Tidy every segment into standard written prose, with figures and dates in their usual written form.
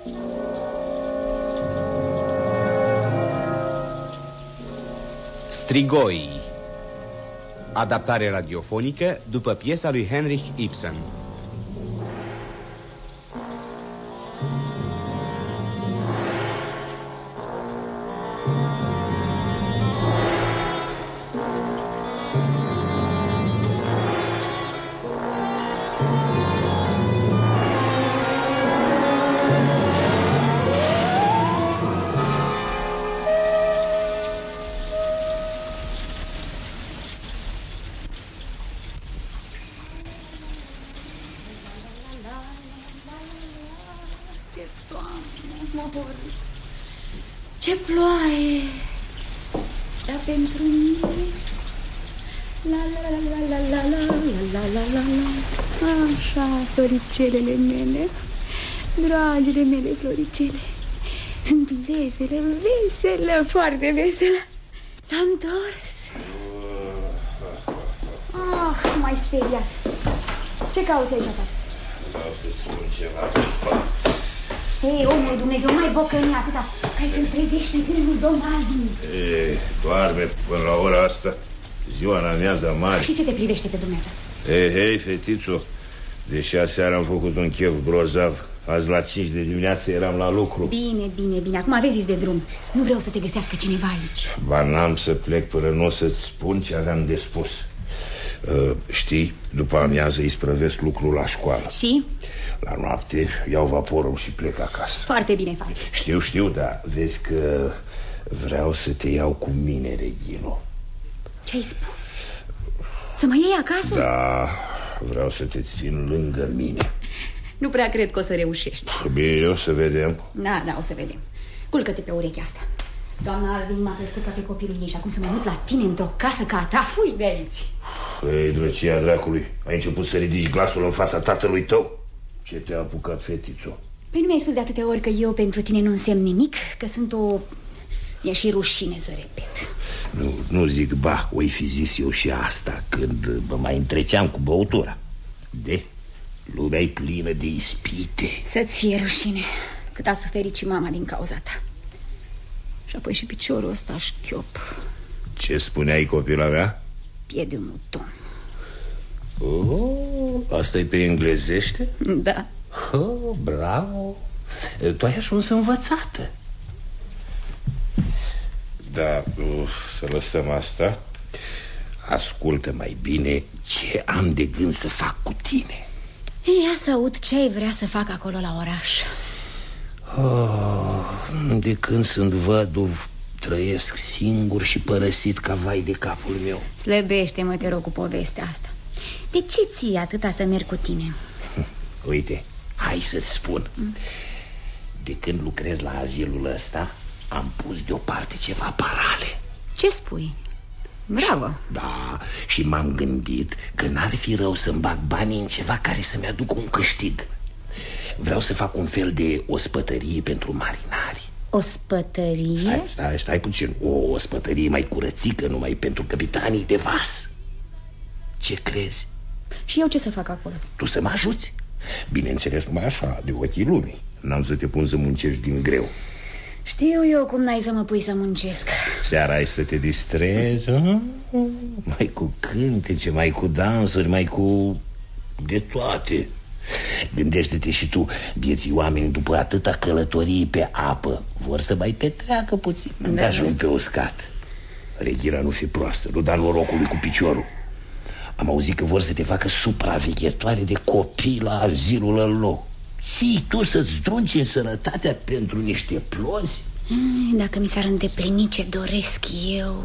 Strigoi. Adaptare radiofonică după piesa lui Henrik Ibsen. Ce ploaie! Dar pentru mine la la la la la la la la la la. Așa, floricelele mele, dragile mele floricele, sunt vesele, vesele, foarte vesele. S-a întors. Ah, m-ai speriat. Ce cauți aici, tată? Vreau să spun ceva. Hei, omul Dumnezeu, mai bocăni atâta, ca să-l trezești pe tânărul domn Alvin. Doarme până la ora asta, ziua în amiaza mare. Și ce te privește pe dumneata? Hei, fetițo, deși aseară am făcut un chef grozav, azi la 5 de dimineață eram la lucru. Bine, acum aveți zis de drum. Nu vreau să te găsească cineva aici. Ba n-am să plec până nu o să-ți spun ce aveam de spus. Știi, după amiază îi sprăvesc lucrul la școală. Și? La noapte iau vaporul și plec acasă. Foarte bine faci. Știu, dar vezi că vreau să te iau cu mine, Regino. Ce-ai spus? Să mă iei acasă? Da, vreau să te țin lângă mine. Nu prea cred că o să reușești. Bine, o să vedem. Da, o să vedem. Culcă-te pe urechea asta. Doamna Arvin m-a crescut ca pe copilul ei și acum să mă mut la tine într-o casă ca a ta. Fugi de aici. Ei, drăcia dracului, ai început să ridici glasul în fața tatălui tău? Ce te-a apucat, fetițo? Păi nu mi-ai spus de atâtea ori că eu pentru tine nu însemn nimic? Că sunt o... Mi-e și rușine să repet. Nu zic ba, o-i fi zis eu și asta când mă mai întreceam cu băutura. Lumea-i plină de ispite. Să-ți fie rușine cât a suferit și mama din cauza ta. Și apoi și piciorul ăsta șchiop. Ce spuneai, copila mea? Pied de muton. Asta e pe englezește? Da. Bravo. Tu ai ajuns învățată. Da, să lăsăm asta. Ascultă mai bine ce am de gând să fac cu tine. Ia să aud ce ai vrea să fac acolo la oraș. De când sunt văduv, trăiesc singur și părăsit ca vai de capul meu. Slăbește-mă, te rog, cu povestea asta. De ce ții atâta să merg cu tine? Uite, hai să-ți spun. De când lucrez la azilul ăsta, am pus deoparte ceva parale. Ce spui? Bravo. Da, și m-am gândit că n-ar fi rău să-mi bag banii în ceva care să-mi aducă un câștig. Vreau să fac un fel de ospătărie pentru marinari. Ospătărie? Stai puțin. O ospătărie mai curățică, numai pentru capitanii de vas. Ce crezi? Și eu ce să fac acolo? Tu să mă ajuți? Bineînțeles, numai așa, de ochii lumii. N-am să te pun să muncești din greu. Știu eu cum n-ai să mă pui să muncesc. Seara ai să te distrezi, mai cu cântece, mai cu dansuri, mai cu... de toate. Gândește-te și tu, vieții oameni după atâta călătorie pe apă vor să mai petreacă puțin când ajung pe uscat. Reghira nu fi proastă, nu da norocului cu piciorul. Am auzit că vor să te facă supraveghetoare de copii la azilul lor. Ții tu să-ți drunci în sănătatea pentru niște plozi? Dacă mi s-ar îndeplini ce doresc eu...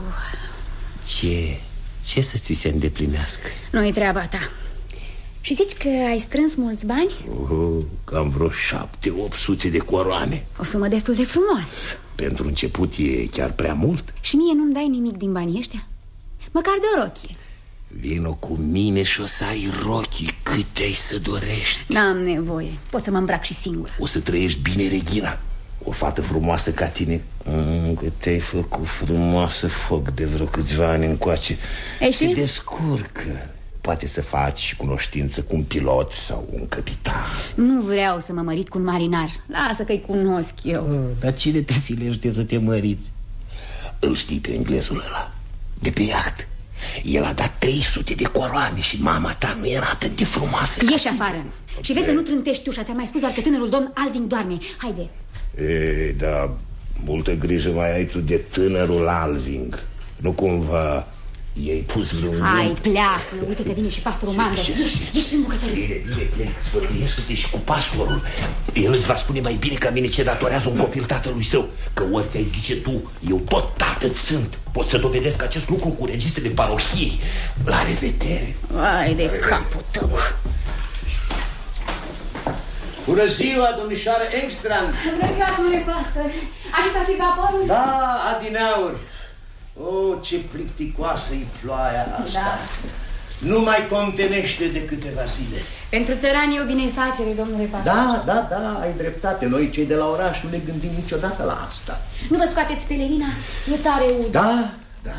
Ce să ți se îndeplinească? Nu-i treaba ta. Și zici că ai strâns mulți bani? Cam vreo 700-800 de coroane. O sumă destul de frumoasă. Pentru început e chiar prea mult. Și mie nu-mi dai nimic din banii ăștia? Măcar de o rochie. Vino cu mine și o să ai rochii cât ai să dorești. N-am nevoie, pot să mă îmbrac și singură. O să trăiești bine, Regina. O fată frumoasă ca tine. Că te-ai făcut frumoasă, foc, de vreo câțiva ani încoace. Și se descurcă. poate să faci cunoștință cu un pilot sau un capitan. Nu vreau să mă mărit cu un marinar. Lasă că-i cunosc eu. Dar cine te silește să te măriți? Îl știi pe englezul ăla, de pe iaht. El a dat 300 de coroane și mama ta nu era atât de frumoasă. Ieși afară și vezi să nu trântești ușa. Ți-am mai spus doar că tânărul domn Alvin doarme. Haide. Ei, da, multă grijă mai ai tu de tânărul Alvin. Nu cumva i-ai pus vreun Hai, gând? pleacă, uite că vine și pastorul Mandă. Ieși prin bucătărie. Bine, plec, sfătuiește-te și cu pastorul. El îți va spune mai bine ca mine ce datorează un copil tatălui său. Că ori ți-ai zice tu, eu tot tată-ți sunt. Pot să dovedesc acest lucru cu registrele parohiei. La revedere. Vai de capul tău. Bună ziua, domnișoară Engstrand. Bună ziua, domnule pastor. Acesta și vaporul? Da, adineauri. Oh, ce plicticoasă-i ploaia asta. Da. Nu mai contenește de câteva zile. Pentru țărani e o binefacere, domnule pastor. Da, ai dreptate. Noi, cei de la oraș, nu ne gândim niciodată la asta. Nu vă scoateți pelerina? E tare ud. Da.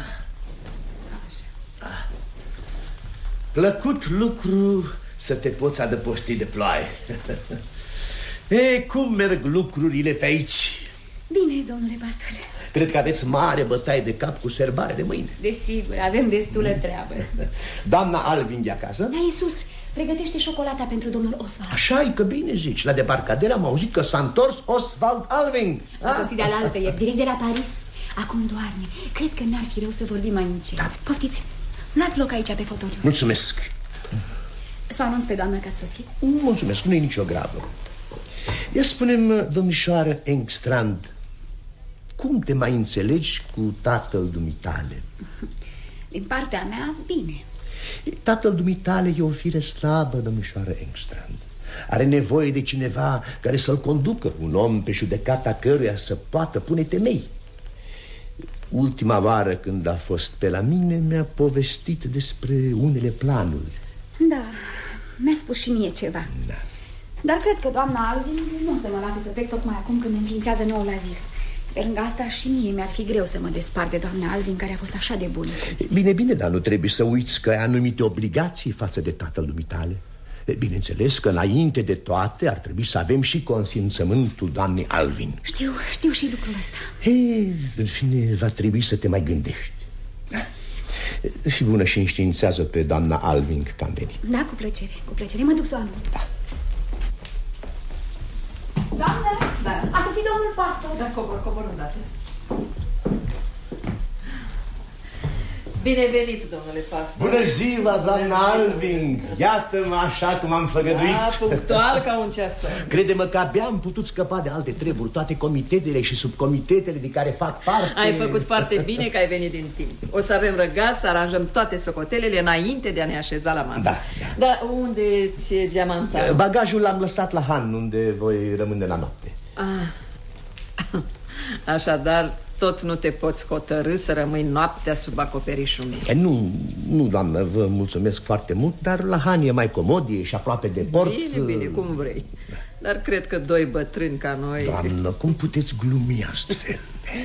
Plăcut lucru să te poți adăposti de ploaie. Ei, cum merg lucrurile pe aici? Bine, domnule pastor. Cred că aveți mare bătaie de cap cu serbare de mâine. Desigur, avem destulă treabă. Doamna Alvin de acasă? Da, Iisus, pregătește șocolata pentru domnul Oswald. Așa-i, că bine zici. La debarcadere am auzit că s-a întors Oswald Alvin. A sosit de-al altă ieri, direct de la Paris. Acum doarme. Cred că n-ar fi rău să vorbim mai încet. Da. Poftiți, luați loc aici pe fotoliu. Mulțumesc. Să o anunț pe doamna că ați sosit? Mulțumesc, nu e nicio grabă. Ia spune-mi, domnișoară Engstrand, cum te mai înțelegi cu tatăl dumitale? Din partea mea, bine. Tatăl dumitale e o fire slabă, domnișoară Engstrand. Are nevoie de cineva care să-l conducă, un om pe judecata căruia să poată pune temei. Ultima vară când a fost pe la mine mi-a povestit despre unele planuri. Da, mi-a spus și mie ceva. Da. Dar cred că doamna Alvin nu o să mă lase să plec tocmai acum când înființează noul azil. Pe lângă asta și mie mi-ar fi greu să mă despart de doamna Alvin, care a fost așa de bună. Bine, dar nu trebuie să uiți că ai anumite obligații față de tatăl dumitale. Bineînțeles că înainte de toate ar trebui să avem și consimțământul doamnei Alvin. Știu și lucrul ăsta. În fine, va trebui să te mai gândești. Fi bună și înștiințează pe doamna Alvin că am venit. Da, cu plăcere, mă duc să o anunț. Da. Doamnă, a sosit domnul pastor. Da, cobor îndată. Bine venit, domnule pastor. Bună ziua, doamna Alvin. Iată-mă așa cum am făgăduit. Da, punctual ca un ceasor. Crede-mă că abia am putut scăpa de alte treburi. Toate comitetele și subcomitetele de care fac parte. Ai făcut foarte bine că ai venit din timp. O să avem răgaz să aranjăm toate socotelele înainte de a ne așeza la masă. Da. Dar unde ți-e geamantanul? Bagajul l-am lăsat la Han, unde voi rămâne la noapte. Așadar, tot nu te poți hotărî să rămâi noaptea sub acoperișul meu. Nu, doamnă, vă mulțumesc foarte mult, dar la Han e mai comod, e și aproape de port. Bine, cum vrei. Dar cred că doi bătrâni ca noi... Doamnă, cum puteți glumi astfel?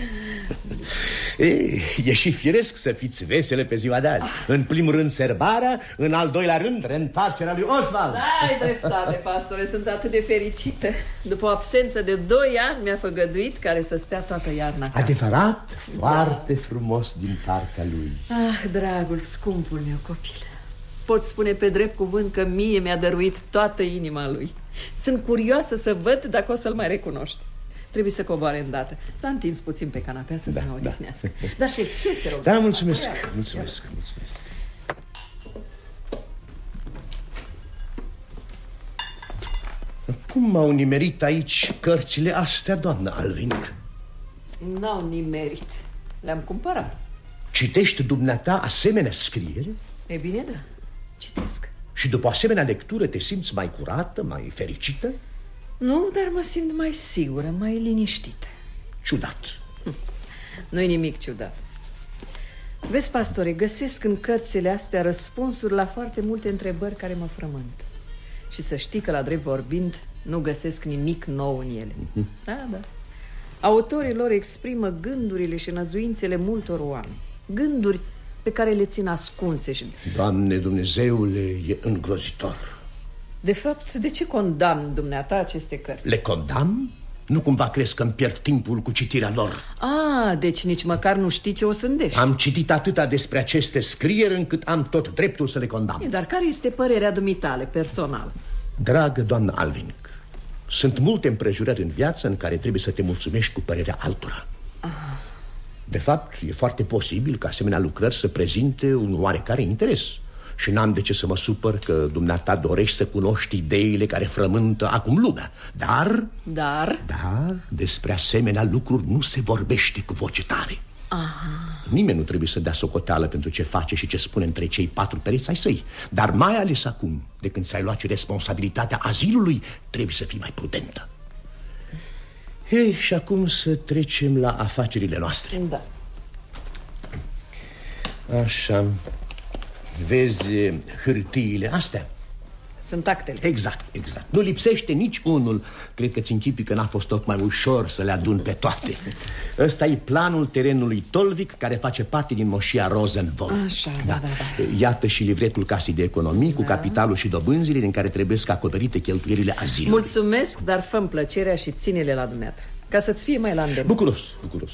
E și firesc să fiți vesele pe ziua de azi. În primul rând serbarea, în al doilea rând reîntoarcerea lui Oswald. Da, ai dreptate, pastore, sunt atât de fericită. După o absență de 2 ani mi-a făgăduit care să stea toată iarna acasă. Adevărat, foarte frumos din partea lui. Dragul, scumpul meu copil, pot spune pe drept cuvânt că mie mi-a dăruit toată inima lui. Sunt curioasă să văd dacă o să-l mai recunoști. Trebuie să coboare îndată. S-a întins puțin pe canapea să se mai odihnească. Dar ce te rog? Da, mulțumesc. Cum au nimerit aici cărțile astea, doamnă Alvin? N-au nimerit. Le-am cumpărat. Citești dumneata asemenea scriere? E bine, da. Citesc. Și după asemenea lectură te simți mai curată, mai fericită? Nu, dar mă simt mai sigură, mai liniștită. Ciudat. Nu-i nimic ciudat. Vezi, pastore, găsesc în cărțile astea răspunsuri la foarte multe întrebări care mă frământă. Și să știi că, la drept vorbind, nu găsesc nimic nou în ele. Da. Autorii lor exprimă gândurile și năzuințele multor oameni. Gânduri pe care le țin ascunse și... Doamne Dumnezeule, e îngrozitor. De fapt, de ce condamn dumneata aceste cărți? Le condamn? Nu cumva crezi că îmi pierd timpul cu citirea lor? Deci nici măcar nu știi ce o sândești. Am citit atâta despre aceste scrieri încât am tot dreptul să le condamn. Dar care este părerea dumitale, personal? Dragă doamnă Alving, sunt multe împrejurări în viață în care trebuie să te mulțumești cu părerea altora. De fapt, e foarte posibil ca asemenea lucrări să prezinte un oarecare interes. Și n-am de ce să mă supăr că dumneata dorești să cunoști ideile care frământă acum lumea. Dar despre asemenea lucruri nu se vorbește cu voce tare. Nimeni nu trebuie să dea socoteală pentru ce face și ce spune între cei 4 pereți ai săi. Dar mai ales acum, de când ți-ai luat responsabilitatea azilului, trebuie să fii mai prudentă. Și acum să trecem la afacerile noastre. Da. Așa. Vezi hârtiile astea? Sunt actele. Exact. Nu lipsește nici unul. Cred că ți închipui că n-a fost tocmai ușor să le adun pe toate. Ăsta e planul terenului Tolvik, care face parte din moșia Rosenwolf. Așa, da. Iată și livretul casei de economii, cu capitalul și dobânzile din care trebuie să acoperite cheltuielile azilului. Mulțumesc, dar fă-mi plăcerea și ține-le la dumneata, ca să-ți fie mai la îndemână. Bucuros.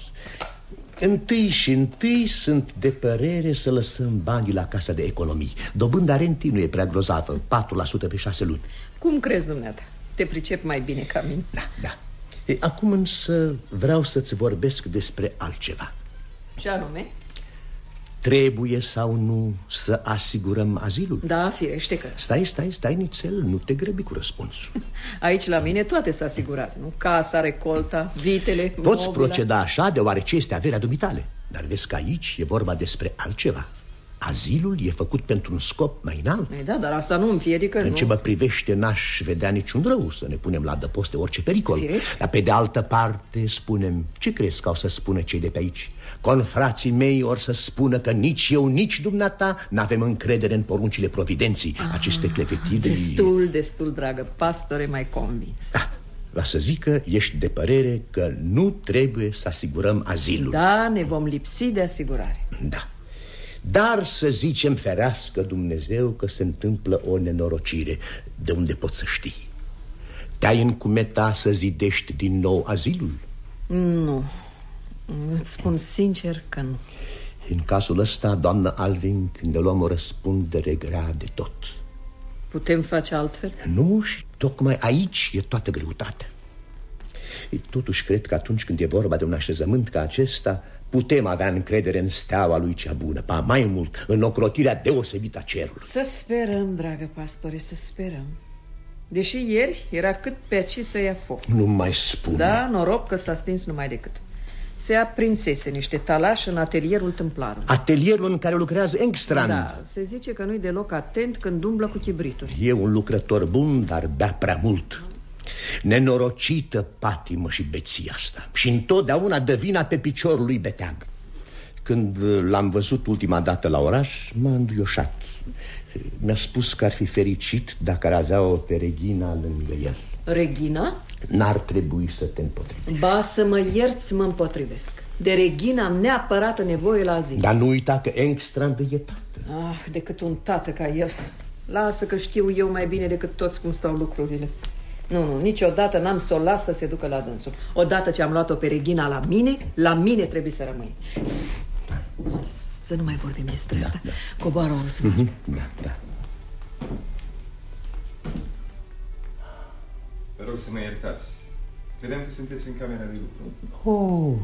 Întâi sunt de părere să lăsăm banii la casa de economii. Dobânda rentii nu e prea grozavă, 4% pe 6 luni. Cum crezi, dumneata? Te pricep mai bine ca mine. Da. Acum însă vreau să-ți vorbesc despre altceva. Ce anume? Trebuie sau nu să asigurăm azilul? Da, firește că... Stai nițel, nu te grăbi cu răspunsul. Aici la mine toate s-a asigurat, nu? Casa, recolta, vitele, Poți mobila. proceda așa deoarece este averea dumitale. Dar vezi că aici e vorba despre altceva. Azilul e făcut pentru un scop mai înalt. Da, dar asta nu împiedică. În ce mă privește, n-aș vedea niciun rău să ne punem la adăpost de orice pericol. Firește. Dar pe de altă parte spunem, ce crezi că au să spună cei de pe aici? Confrații mei or să spună că nici eu, nici dumneata n-avem încredere în poruncile providenții. Aceste clevetiri... Destul, dragă pastore, mai convins. Va să zic că ești de părere că nu trebuie să asigurăm azilul. Da, ne vom lipsi de asigurare. Da. Dar să zicem, ferească Dumnezeu, că se întâmplă o nenorocire. De unde poți să știi? Te-ai încumeta să zidești din nou azilul? Nu. Îți spun sincer că nu. În cazul ăsta, doamnă Alving, ne luăm o răspundere grea de tot. Putem face altfel? Nu, și tocmai aici e toată greutatea. Totuși cred că atunci când e vorba de un așezământ ca acesta, putem avea încredere în steaua lui cea bună, ba mai mult, în ocrotirea deosebită a cerului. Să sperăm, dragă pastore, să sperăm. Deși ieri era cât pe aici să ia foc. Nu mai spune. Da, noroc că s-a stins numai decât. Se aprinsese niște talași în atelierul tâmplarului. Atelierul în care lucrează Engstrand. Da, se zice că nu-i deloc atent când umblă cu chibrituri. E un lucrător bun, dar bea prea mult. Nenorocită patimă și beția asta. Și întotdeauna dă vina pe piciorul lui beteag. Când l-am văzut ultima dată la oraș, m-a înduioșat. Mi-a spus că ar fi fericit dacă ar avea-o pe Regina lângă el. Regina? N-ar trebui să te împotrivești. Ba, să mă ierți, mă împotrivesc. De Regina am neapărat nevoie la azil. Dar nu uita că Engstrand e tată. Decât un tată ca el. Lasă că știu eu mai bine decât toți cum stau lucrurile. Nu, niciodată n-am să o las să se ducă la dânsul. Odată ce am luat-o pe Regina la mine trebuie să rămâi. Să nu mai vorbim despre asta. Coboară o să Da. Vă rog să mă iertați. Credeam că sunteți în camera de lucru.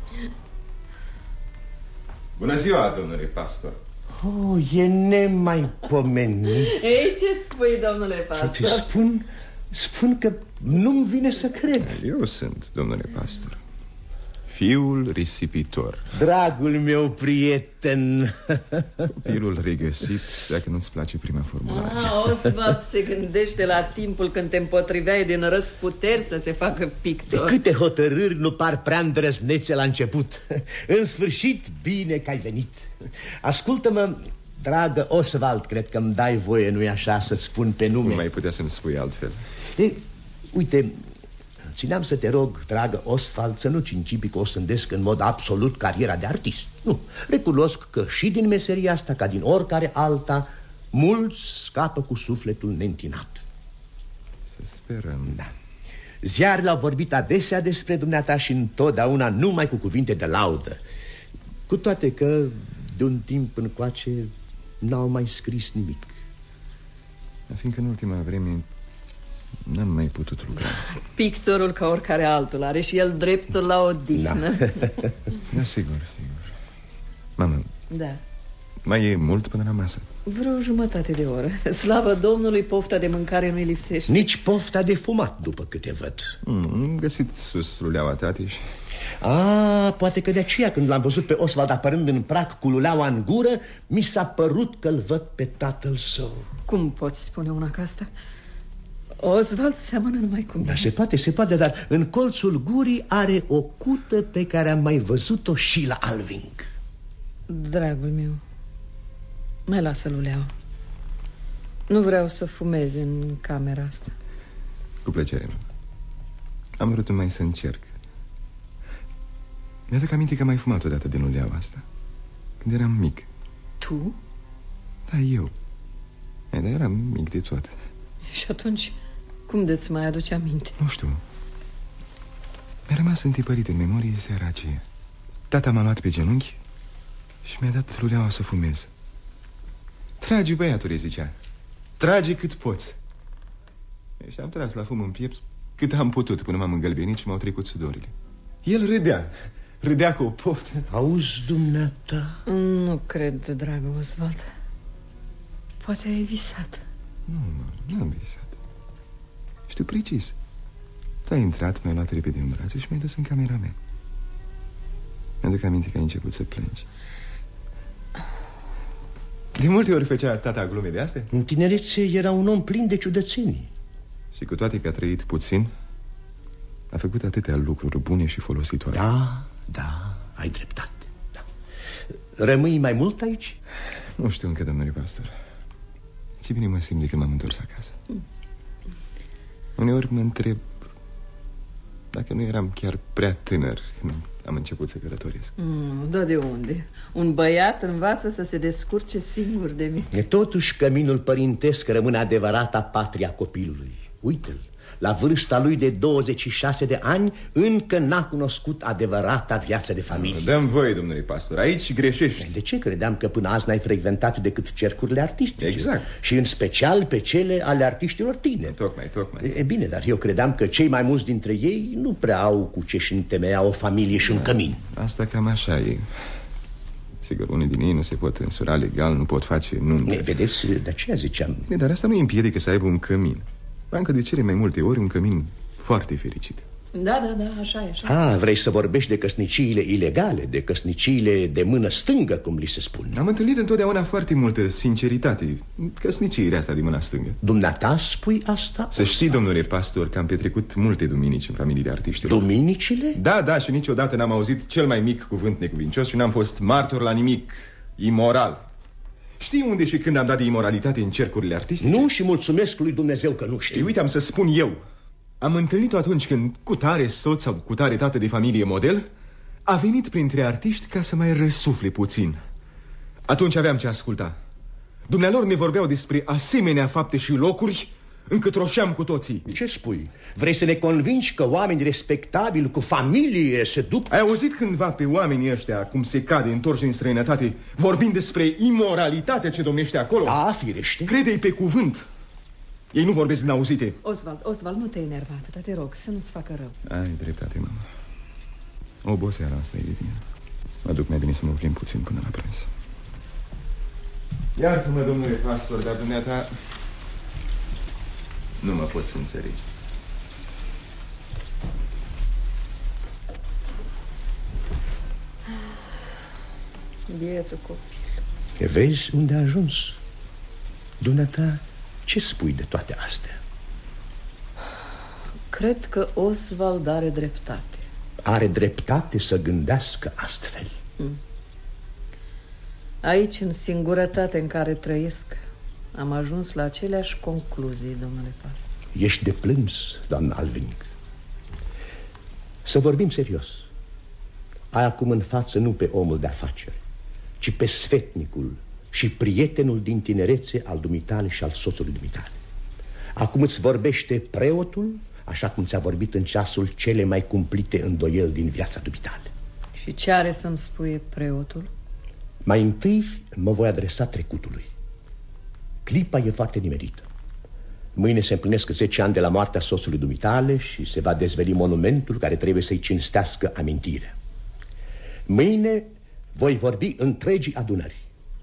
Bună ziua, domnule pastor. E nemaipomenit. Ei, ce spui, domnule pastor? Spun că nu-mi vine să cred. Eu sunt, domnule pastor, fiul risipitor. Dragul meu prieten. Copilul regăsit, dacă nu-ți place prima formulare. Oswald se gândește la timpul când te împotriveai din răsputeri să se facă pictor. De câte hotărâri nu par prea îndrăznețe la început. În sfârșit, bine că ai venit. Ascultă-mă, dragă Oswald, cred că îmi dai voie, nu-i așa, să-ți spun pe nume. Nu mai putea să-mi spui altfel. Uite, țineam să te rog, dragă Oswald, să nu-ți incipi că o sândesc în mod absolut cariera de artist. Nu, recunosc că și din meseria asta, ca din oricare alta, mulți scapă cu sufletul neîntinat. Să sperăm. Da. Ziarele au vorbit adesea despre dumneata și întotdeauna numai cu cuvinte de laudă. Cu toate că de un timp încoace n-au mai scris nimic. Dar fiindcă în ultima vreme n-am mai putut lucra. Pictorul, ca oricare altul, are și el dreptul la odihnă. Da, sigur. Mamă. Da. Mai e mult până la masă? Vreo jumătate de oră. Slavă Domnului, pofta de mâncare nu-i lipsește. Nici pofta de fumat, după câte văd. Am găsit sus luleaua tati și... Poate că de aceea când l-am văzut pe Oswald apărând în prag cu luleaua în gură, mi s-a părut că-l văd pe tatăl său. Cum poți spune una ca asta? Oswald seamănă numai cu mine. Da, se poate, dar în colțul gurii are o cută pe care am mai văzut-o și la Alving. Dragul meu, mai lasă luleaua. Nu vreau să fumez în camera asta. Cu plăcere. Am vrut numai să încerc. Mi-aduc aminte că am mai fumat odată din uleaua asta, când eram mic. Tu? Da, eu. Dar eram mic de tot. Și atunci, cum de-ți mai aduce aminte? Nu știu. Mi-a rămas întipărit în memorie seara aceea. Tata m-a luat pe genunchi și mi-a dat luleaua să fumez. Tragi, băiatule, zicea. Trage cât poți. Și am tras la fum în piept cât am putut, până m-am îngălbenit și m-au trecut sudorile. El râdea cu o poftă. Auzi, dumneata? Nu cred, dragă Oswald. Poate ai visat. Nu am visat. Știu precis. Tu ai intrat, mi-ai luat repede în brațe și mi-ai dus în camera mea. Mi-aduc aminte că ai început să plângi. De multe ori făcea tata glume de astea? În tinerețe era un om plin de ciudățenii. Și cu toate că a trăit puțin, a făcut atâtea lucruri bune și folositoare. Da, ai dreptate, da. Rămâi mai mult aici? Nu știu încă, domnule pastor. Ce bine mă simt de când m-am întors acasă. Uneori mă întreb dacă nu eram chiar prea tânăr când am început să călătoresc. Da, de unde? Un băiat învață să se descurce singur de mine. Totuși căminul părintesc rămâne adevărata patria copilului. Uite-l, la vârsta lui de 26 de ani încă n-a cunoscut adevărata viață de familie. Dă-mi voie, domnule pastor, aici greșești. De ce? Credeam că până azi n-ai frecventat decât cercurile artistice. Exact. Și în special pe cele ale artiștilor tineri. Tocmai. E bine, dar eu credeam că cei mai mulți dintre ei nu prea au cu ce-și întemeia o familie și un cămin. Asta cam așa e. Sigur, unii din ei nu se pot însura legal, nu pot face nunte. Vedeți, de aceea ziceam. Dar asta nu îi împiedică să aibă un cămin. Bancă de cele mai multe ori un cămin foarte fericit. Da, așa e, așa. Vrei să vorbești de căsniciile ilegale, de căsniciile de mână stângă, cum li se spune. Am întâlnit întotdeauna foarte multă sinceritate căsniciile astea de mâna stângă. Dumneata spui asta? Să știi, domnule pastor, că am petrecut multe duminici în familiile artiștilor. Duminicile? Da, și niciodată n-am auzit cel mai mic cuvânt necuvincios și n-am fost martor la nimic imoral. Știi unde și când am dat de imoralitate în cercurile artistice? Nu, și mulțumesc lui Dumnezeu că nu știu. Uite, am să spun eu. Am întâlnit-o atunci când cutare soț sau cutare tată de familie model a venit printre artiști ca să mai răsufle puțin. Atunci aveam ce asculta. Dumnealor ne vorbeau despre asemenea fapte și locuri încât roșeam cu toții. Ce spui? Vrei să ne convingi că oameni respectabili, cu familie, se duc? Ai auzit cândva pe oamenii ăștia, cum se cade întorși în străinătate, vorbind despre imoralitatea ce domnește acolo? Da, firește. Crede-i pe cuvânt. Ei nu vorbesc din auzite. Oswald, nu te enerva atâta, te rog, să nu-ți facă rău. Ai dreptate, mama. Oboseala asta e de bine. Mă duc mai bine să mă plimb puțin până la prânz. Iartă-mă, domnule pastor, dar dumneata nu mă poți înțelege. Bietul copil. Vezi unde a ajuns? Dumneata, ce spui de toate astea? Cred că Oswald are dreptate. Are dreptate să gândească astfel. Aici, în singurătate în care trăiesc, am ajuns la aceleași concluzii, domnule pastor. Ești de plâns, doamna Alving. Să vorbim serios. Ai acum în față nu pe omul de afaceri, ci pe sfetnicul și prietenul din tinerețe al dumitale și al soțului dumitale. Acum îți vorbește preotul, așa cum ți-a vorbit în ceasul cele mai cumplite îndoieli din viața dumitale. Și ce are să-mi spuie preotul? Mai întâi mă voi adresa trecutului. Clipa e foarte nimerită. Mâine se împlinesc 10 ani de la moartea soțului dumitale și se va dezveli monumentul care trebuie să-i cinstească amintirea. Mâine voi vorbi întregii adunări.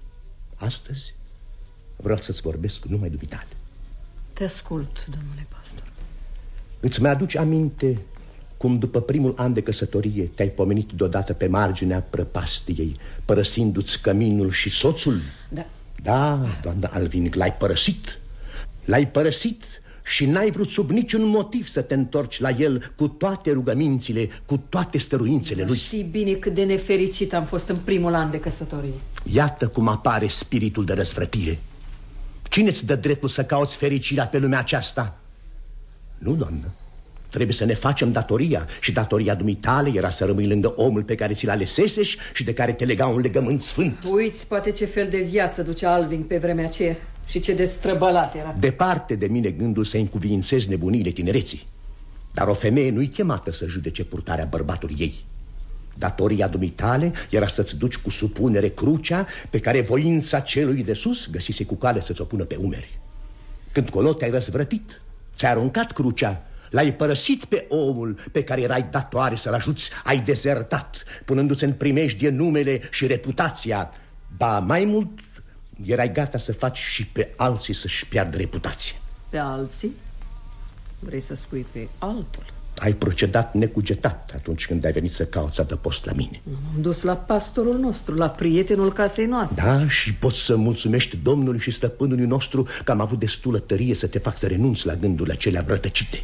Astăzi vreau să-ți vorbesc numai dumitale. Te ascult, domnule pastor. Îți mai aduci aminte cum după primul an de căsătorie te-ai pomenit deodată pe marginea prăpastiei, părăsindu-ți căminul și soțul? Da. Da, doamna Alvin, l-ai părăsit. L-ai părăsit și n-ai vrut sub niciun motiv să te întorci la el cu toate rugămințile, cu toate stăruințele lui. Știi bine cât de nefericit am fost în primul an de căsătorie. Iată cum apare spiritul de răzvrătire. Cine-ți dă dreptul să cauți fericirea pe lumea aceasta? Nu, doamnă. Trebuie să ne facem datoria. Și datoria dumitale era să rămâi lângă omul pe care ți-l alesesești și de care te lega un legământ sfânt. Uiți poate ce fel de viață ducea Alvin pe vremea aceea și ce destrăbălat era. Departe de mine gândul să încuviințezi nebuniile tinereții. Dar o femeie nu-i chemată să judece purtarea bărbatului ei. Datoria dumitale era să-ți duci cu supunere crucea pe care voința celui de sus găsise cu cale să-ți o pună pe umeri. Când colo te-ai răzvrătit, ți-ai aruncat crucea, l-ai părăsit pe omul pe care erai datoare să-l ajuți, ai dezertat, punându-ți în primejdie numele și reputația. Ba mai mult, erai gata să faci și pe alții să-și piardă reputația. Pe alții? Vrei să spui pe altul? Ai procedat necugetat atunci când ai venit să cauți adăpost la mine. M-am dus la pastorul nostru, la prietenul casei noastre. Da, și poți să mulțumești Domnului și stăpânului nostru că am avut destulă tărie să te fac să renunți la gândurile acelea rătăcite.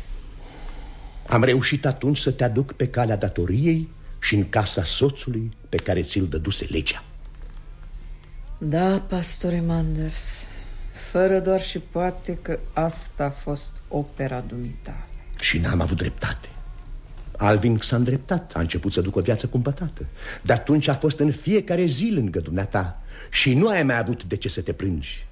Am reușit atunci să te aduc pe calea datoriei și în casa soțului pe care ți-l dăduse legea. Da, pastore Manders, fără doar și poate că asta a fost opera dumitale. Și n-am avut dreptate. Alvin s-a îndreptat, a început să ducă o viață cumpătată. De atunci a fost în fiecare zi lângă dumneata și nu ai mai avut de ce să te plângi.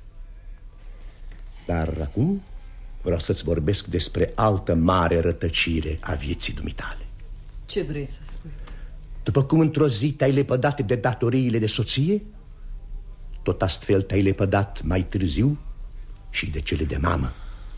Dar acum vreau să-ți vorbesc despre altă mare rătăcire a vieții dumitale. Ce vrei să spui? După cum într-o zi te-ai lepădat de datoriile de soție, tot astfel te-ai lepădat mai târziu și de cele de mamă.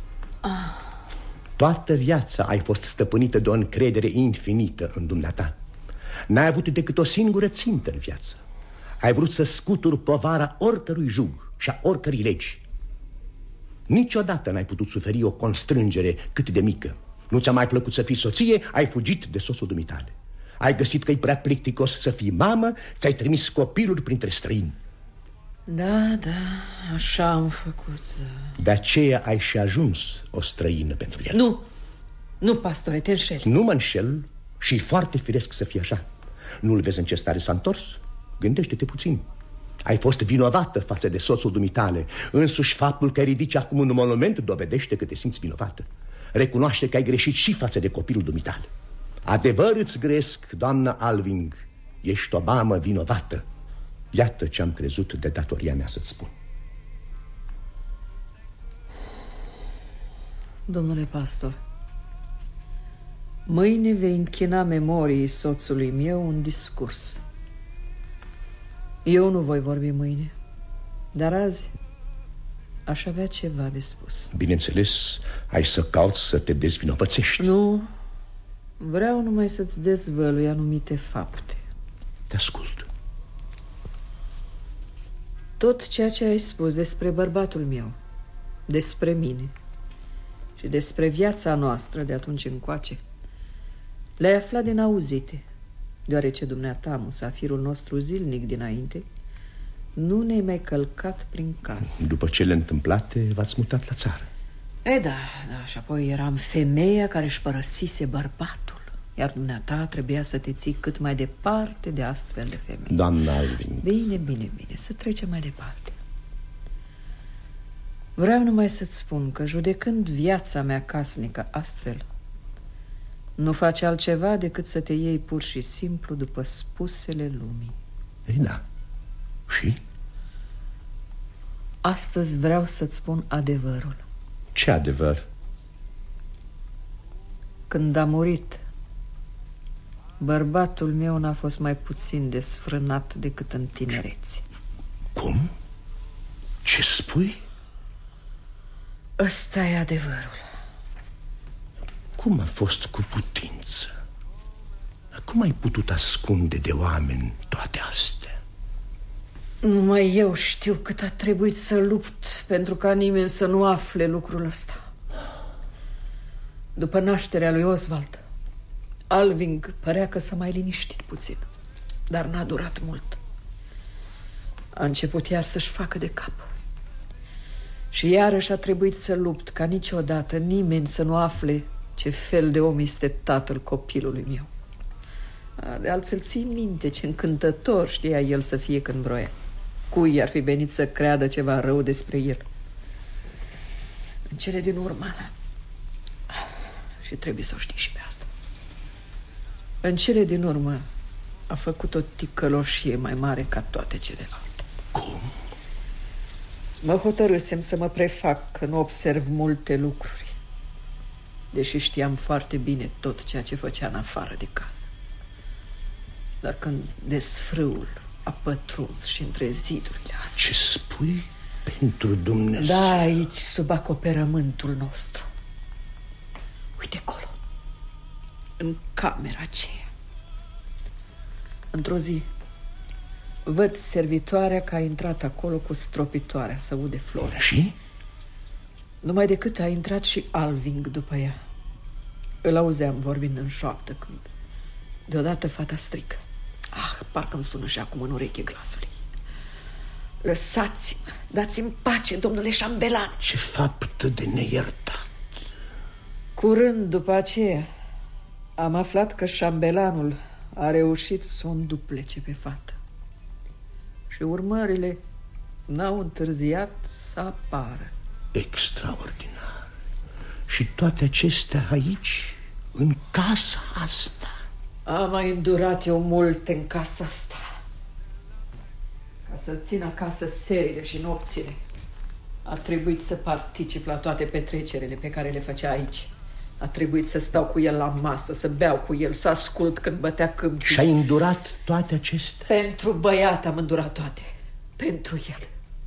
Toată viața ai fost stăpânită de o încredere infinită în dumneata. N-ai avut decât o singură țintă în viață. Ai vrut să scuturi povara oricărui jug și a oricărei legi. Niciodată n-ai putut suferi o constrângere cât de mică. Nu ți-a mai plăcut să fii soție, ai fugit de soțul dumitale. Ai găsit că e prea plicticos să fii mamă, ți-ai trimis copilul printre străini. Da, așa am făcut. De aceea ai și ajuns o străină pentru el. Nu, pastore, te înșeli. Nu mă înșel și e foarte firesc să fie așa. Nu-l vezi în ce stare s-a întors? Gândește-te puțin. Ai fost vinovată față de soțul dumitale. Însuși faptul că ridici acum un monument dovedește că te simți vinovată. Recunoaște că ai greșit și față de copilul dumitale. Adevăr îți gresc, doamnă Alving, ești o mamă vinovată. Iată ce am crezut de datoria mea să-ți spun. Domnule pastor, mâine vei închina memoriei soțului meu un discurs. Eu nu voi vorbi mâine, dar azi aș avea ceva de spus. Bineînțeles, ai să cauți să te dezvinovățești. Nu, vreau numai să-ți dezvălui anumite fapte. Te ascult. Tot ceea ce ai spus despre bărbatul meu, despre mine și despre viața noastră de atunci încoace, le-ai aflat din auzite, deoarece dumneata, musafirul nostru zilnic dinainte, nu ne-ai mai călcat prin casă. După cele întâmplate, v-ați mutat la țară. Da, și apoi eram femeia care își părăsise bărbatul, iar dumneata trebuia să te ții cât mai departe de astfel de femei. Doamna Alvin. Bine, să trecem mai departe. Vreau numai să-ți spun că judecând viața mea casnică astfel, Nu faci altceva decât să te iei pur și simplu după spusele lumii. Ei, da. Și? Astăzi vreau să-ți spun adevărul. Ce adevăr? Când a murit, bărbatul meu n-a fost mai puțin desfrânat decât în tinerețe. Cum? Ce spui? Ăsta e adevărul. Cum a fost cu putință? Cum ai putut ascunde de oameni toate astea? Numai eu știu cât a trebuit să lupt pentru ca nimeni să nu afle lucrul ăsta. După nașterea lui Oswald, Alving părea că s-a mai liniștit puțin, dar n-a durat mult. A început iar să-și facă de cap. Și iarăși a trebuit să lupt ca niciodată nimeni să nu afle ce fel de om este tatăl copilului meu. De altfel, ții minte ce încântător știa el să fie când vroia. Cui ar fi venit să creadă ceva rău despre el? În cele din urmă, și trebuie să o știi și pe asta, în cele din urmă a făcut o ticăloșie mai mare ca toate celelalte. Cum? Mă hotărâsem să mă prefac că nu observ multe lucruri, deși știam foarte bine tot ceea ce făcea în afară de casă. Dar când desfrâul a pătruns și între zidurile astea... Ce spui? Pentru Dumnezeu? Da, aici, sub acoperământul nostru. Uite acolo, în camera aceea. Într-o zi văd servitoarea că a intrat acolo cu stropitoarea să ude flori. Și? Numai decât a intrat și Alving după ea. Îl auzeam vorbind în șoaptă când deodată fata strică. Parcă-mi sună și acum în ureche glasul ei. Lăsați-mă, dați-mi pace, domnule șambelan. Ce faptă de neiertat. Curând după aceea am aflat că șambelanul a reușit să o înduplece pe fată. Și urmările n-au întârziat să apară. Extraordinar. Și toate acestea aici, în casa asta. Am mai îndurat eu multe în casa asta. Ca să țin acasă serile și nopțile, a trebuit să particip la toate petrecerile pe care le făcea aici. A trebuit să stau cu el la masă, să beau cu el, să ascult când bătea câmpii. Și ai îndurat toate acestea? Pentru băiat am îndurat toate. Pentru el.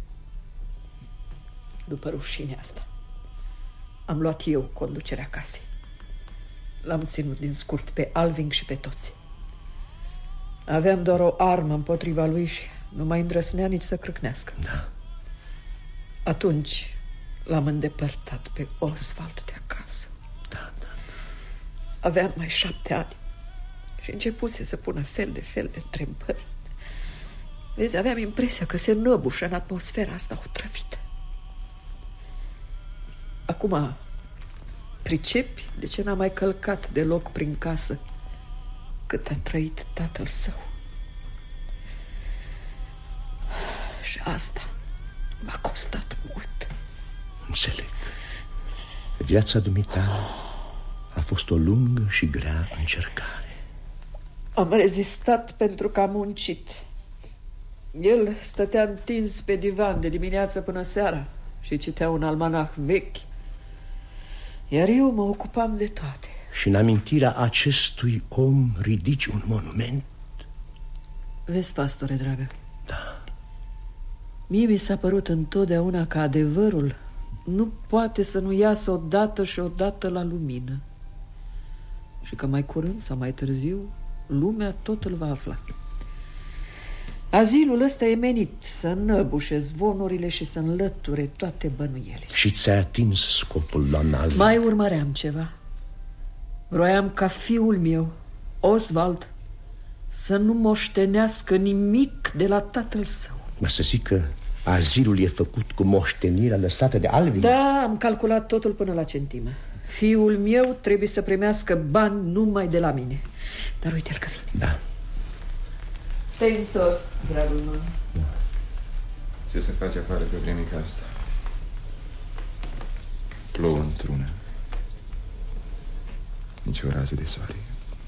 După rușinea asta, am luat eu conducerea casei. L-am ținut din scurt pe Alving și pe toți. Aveam doar o armă împotriva lui și nu mai îndrăsnea nici să crâcnească. Da. Atunci l-am îndepărtat pe Oswald de acasă. Da. Aveam mai 7 ani și începuse să pună fel de întrebări. Vezi, aveam impresia că se năbușă în atmosfera asta otrăvită. Acum pricepi de ce n-a mai călcat deloc prin casă cât a trăit tatăl său. Și asta m-a costat mult. Înțeleg. Viața dumitale a fost o lungă și grea încercare. Am rezistat pentru că am muncit. El stătea întins pe divan de dimineață până seara și citea un almanah vechi, iar eu mă ocupam de toate. Și în amintirea acestui om ridici un monument? Vezi, pastore dragă, Da. mie mi s-a părut întotdeauna că adevărul nu poate să nu iasă odată și odată la lumină și că mai curând sau mai târziu lumea tot îl va afla. Azilul ăsta e menit să înăbușe zvonurile și să înlăture toate bănuielile. Și ți-ai atins scopul, doamna Alving? Mai urmăream ceva. Vroiam ca fiul meu, Oswald, să nu moștenească nimic de la tatăl său. Mă să zic că azilul e făcut cu moștenirea lăsată de Alving? Da, am calculat totul până la centimă. Fiul meu trebuie să primească bani numai de la mine. Dar uite-l că vine. Da. Te-ai întors, dragul meu. Ce să faci afară pe vreme ca asta? Plouă într-una. nici o rază de soare.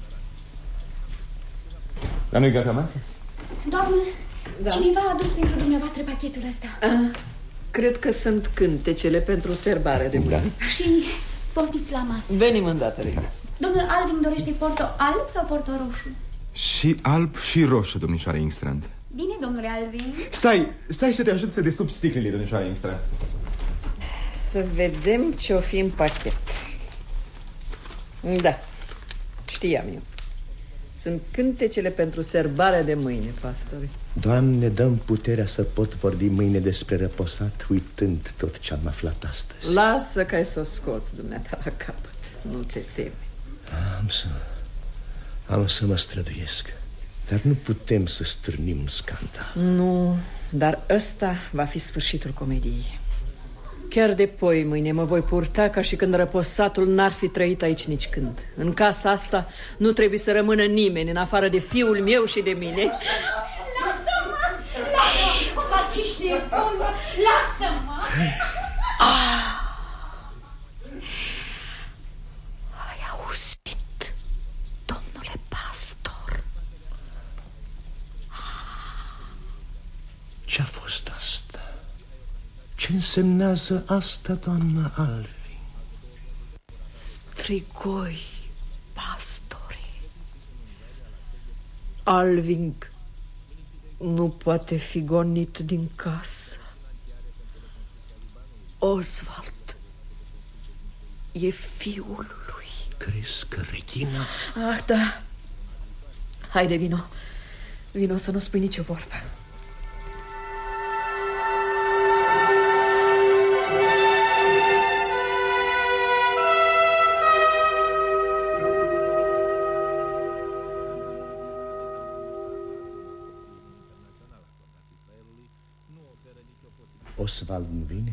Dar nu-i gata masă? Doamnă, cineva a adus pentru dumneavoastră pachetul ăsta. Cred că sunt cântecele pentru serbare de mâine. Și poftiți la masă. Venim îndată, Regina. Domnul Alvin dorește porto alb sau porto roșu? Și alb și roșu, domnișoare Engstrand. Bine, domnule Alvin. Stai să te ajut să destupi sticlele, domnișoare Engstrand. Să vedem ce-o fi în pachet. Da, știam eu. Sunt cântecele pentru serbarea de mâine, pastore. Doamne, dăm puterea să pot vorbi mâine despre răposat, uitând tot ce am aflat astăzi. Lasă că ai să o scoți, dumneata, la capăt. Nu te teme. Am să mă străduiesc. Dar nu putem să stârnim un scandal. Nu, dar ăsta va fi sfârșitul comediei. Chiar de poi mâine mă voi purta ca și când răposatul n-ar fi trăit aici nici când. În casa asta nu trebuie să rămână nimeni în afară de fiul meu și de mine. Lasă-mă! Lasă-mă! O salciși nebun! Lasă-mă! Ai auzit, domnule pastor? Ce-a fost asta? Ce însemnează asta, doamna Alvin? Strigoi, pastore. Alvin nu poate fi gonit din casă. Oswald e fiul lui. Crezi că Regina... Ah, da. Haide, vino. Vino să nu spui nicio vorbă. Oswald nu vine?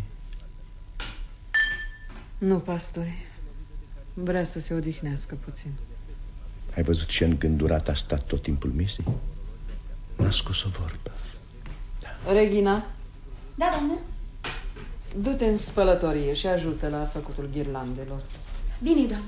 Nu, pastore. Vrea să se odihnească puțin. Ai văzut ce îngândurat a stat tot timpul mesei? N-a scos o vorbă. Da. Regina. Da, doamnă? Du-te în spălătorie și ajută la făcutul ghirlandelor. Bine, doamnă.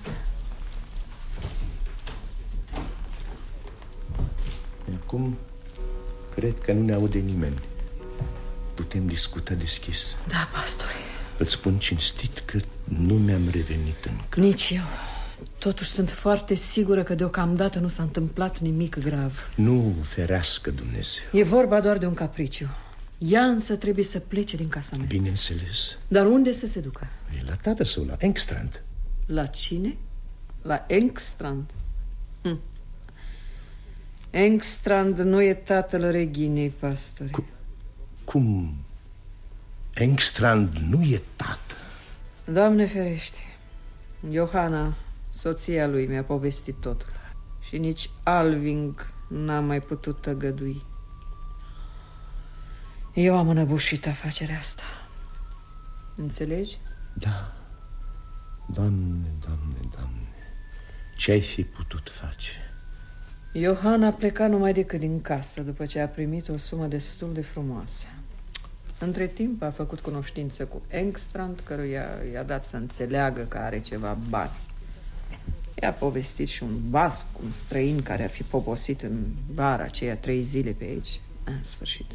Acum cred că nu ne aude nimeni. Putem discuta deschis. Da, pastore. Îți spun cinstit că nu mi-am revenit încă. Nici eu. Totuși sunt foarte sigură că deocamdată nu s-a întâmplat nimic grav. Nu, ferească Dumnezeu. E vorba doar de un capriciu. Ea însă trebuie să plece din casa mea. Bineînțeles. Dar unde să se ducă? E la tată său, la Engstrand. La cine? La Engstrand. Engstrand nu e tatăl Reginei, pastore. Cum? Engstrand nu e tată? Doamne ferește. Johanna, soția lui, mi-a povestit totul. Și nici Alving n-a mai putut tăgădui. Eu am înăbușit afacerea asta. Înțelegi? Da. Doamne, Doamne, Doamne, ce-ai fi putut face? Johanna a plecat numai decât din casă după ce a primit o sumă destul de frumoasă. Între timp a făcut cunoștință cu Engstrand, căruia i-a dat să înțeleagă că are ceva bani. I-a povestit și un basc, un străin care ar fi poposit în bara aceea 3 zile pe aici. În sfârșit.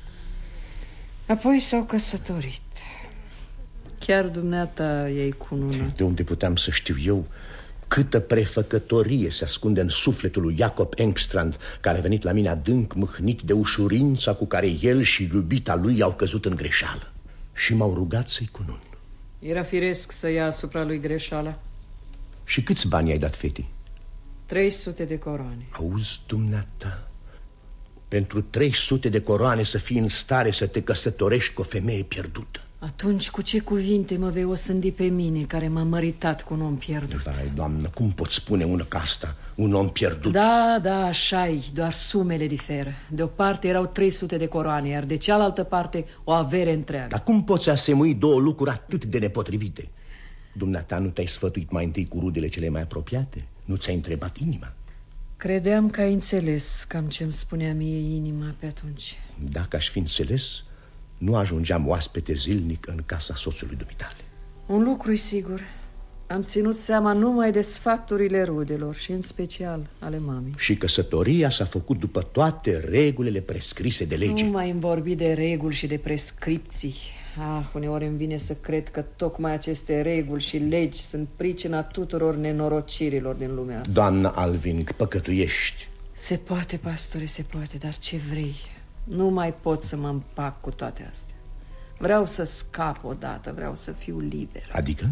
Apoi s-au căsătorit. Chiar dumneata e-i cunună. De unde puteam să știu eu câtă prefăcătorie se ascunde în sufletul lui Jacob Engstrand, care a venit la mine adânc mâhnit de ușurința cu care el și iubita lui au căzut în greșeală și m-au rugat să-i cunun. Era firesc să ia asupra lui greșeala. Și câți bani ai dat fetii? 300 de coroane. Auzi, dumneata, pentru 300 de coroane să fii în stare să te căsătorești cu o femeie pierdută? Atunci cu ce cuvinte mă vei osândi pe mine, care m-am măritat cu un om pierdut? Vai, doamnă, cum poți spune una ca asta, un om pierdut? Da, da, așa-i, doar sumele diferă. De o parte erau 300 de coroane, iar de cealaltă parte o avere întreagă. Dar cum poți asemui două lucruri atât de nepotrivite? Dumneata, nu te-ai sfătuit mai întâi cu rudele cele mai apropiate? Nu ți-ai întrebat inima? Credeam că ai înțeles cam ce-mi spunea mie inima pe atunci. Dacă aș fi înțeles, nu ajungeam oaspete zilnic în casa soțului dumitale. Un lucru-i sigur. Am ținut seama numai de sfaturile rudelor și în special ale mamei. Și căsătoria s-a făcut după toate regulile prescrise de lege. Nu mai îmi vorbi de reguli și de prescripții. Uneori îmi vine să cred că tocmai aceste reguli și legi sunt pricina tuturor nenorocirilor din lumea asta. Doamna Alving, păcătuiești. Se poate, pastore, se poate, dar ce vrei? Nu mai pot să mă împac cu toate astea. Vreau să scap odată, vreau să fiu liber. Adică?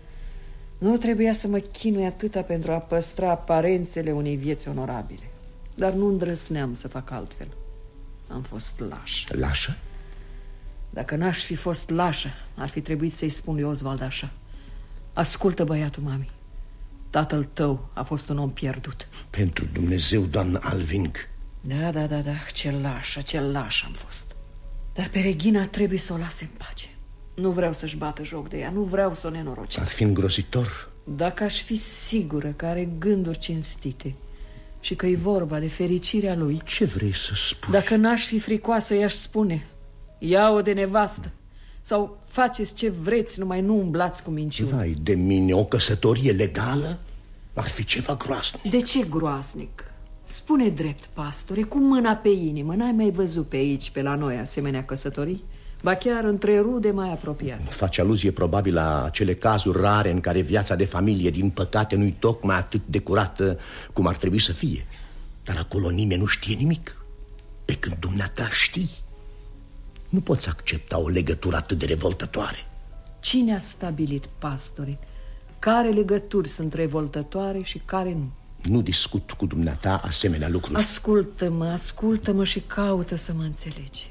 Nu trebuia să mă chinui atâta pentru a păstra aparențele unei vieți onorabile. Dar nu îndrăsneam să fac altfel. Am fost lașă. Lașă? Dacă n-aș fi fost lașă, ar fi trebuit să-i spun lui Oswald așa: ascultă, băiatul mami, tatăl tău a fost un om pierdut. Pentru Dumnezeu, doamnă Alving. Da, ce lașă am fost. Dar pe Regina trebuie să o lase în pace. Nu vreau să-și bată joc de ea, nu vreau să o nenorocesc. Ar fi îngrozitor. Dacă aș fi sigură că are gânduri cinstite și că e vorba de fericirea lui... Ce vrei să spui? Dacă n-aș fi fricoasă, i-aș spune: ia-o de nevastă sau faceți ce vreți, numai nu umblați cu minciuni. Vai de mine, o căsătorie legală ar fi ceva groaznic. De ce groaznic? Spune drept, pastore, cu mâna pe inimă. N-ai mai văzut pe aici, pe la noi, asemenea căsătorii? Ba chiar între rude mai apropiate. Face aluzie probabil la acele cazuri rare în care viața de familie, din păcate, nu-i tocmai atât de curată cum ar trebui să fie. Dar acolo nimeni nu știe nimic, pe când dumneata știi. Nu poți accepta o legătură atât de revoltătoare. Cine a stabilit, pastore, care legături sunt revoltătoare și care nu? Nu discut cu dumneata asemenea lucruri. Ascultă-mă și caută să mă înțelegi.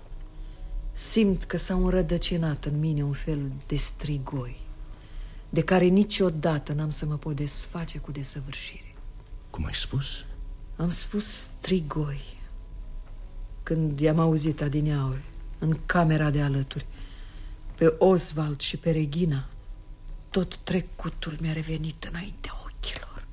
Simt că s-au înrădăcinat în mine un fel de strigoi, de care niciodată n-am să mă pot desface cu desăvârșire. Cum ai spus? Am spus strigoi când i-am auzit adineauri în camera de alături pe Oswald și pe Regina. Tot trecutul mi-a revenit înaintea ochilor.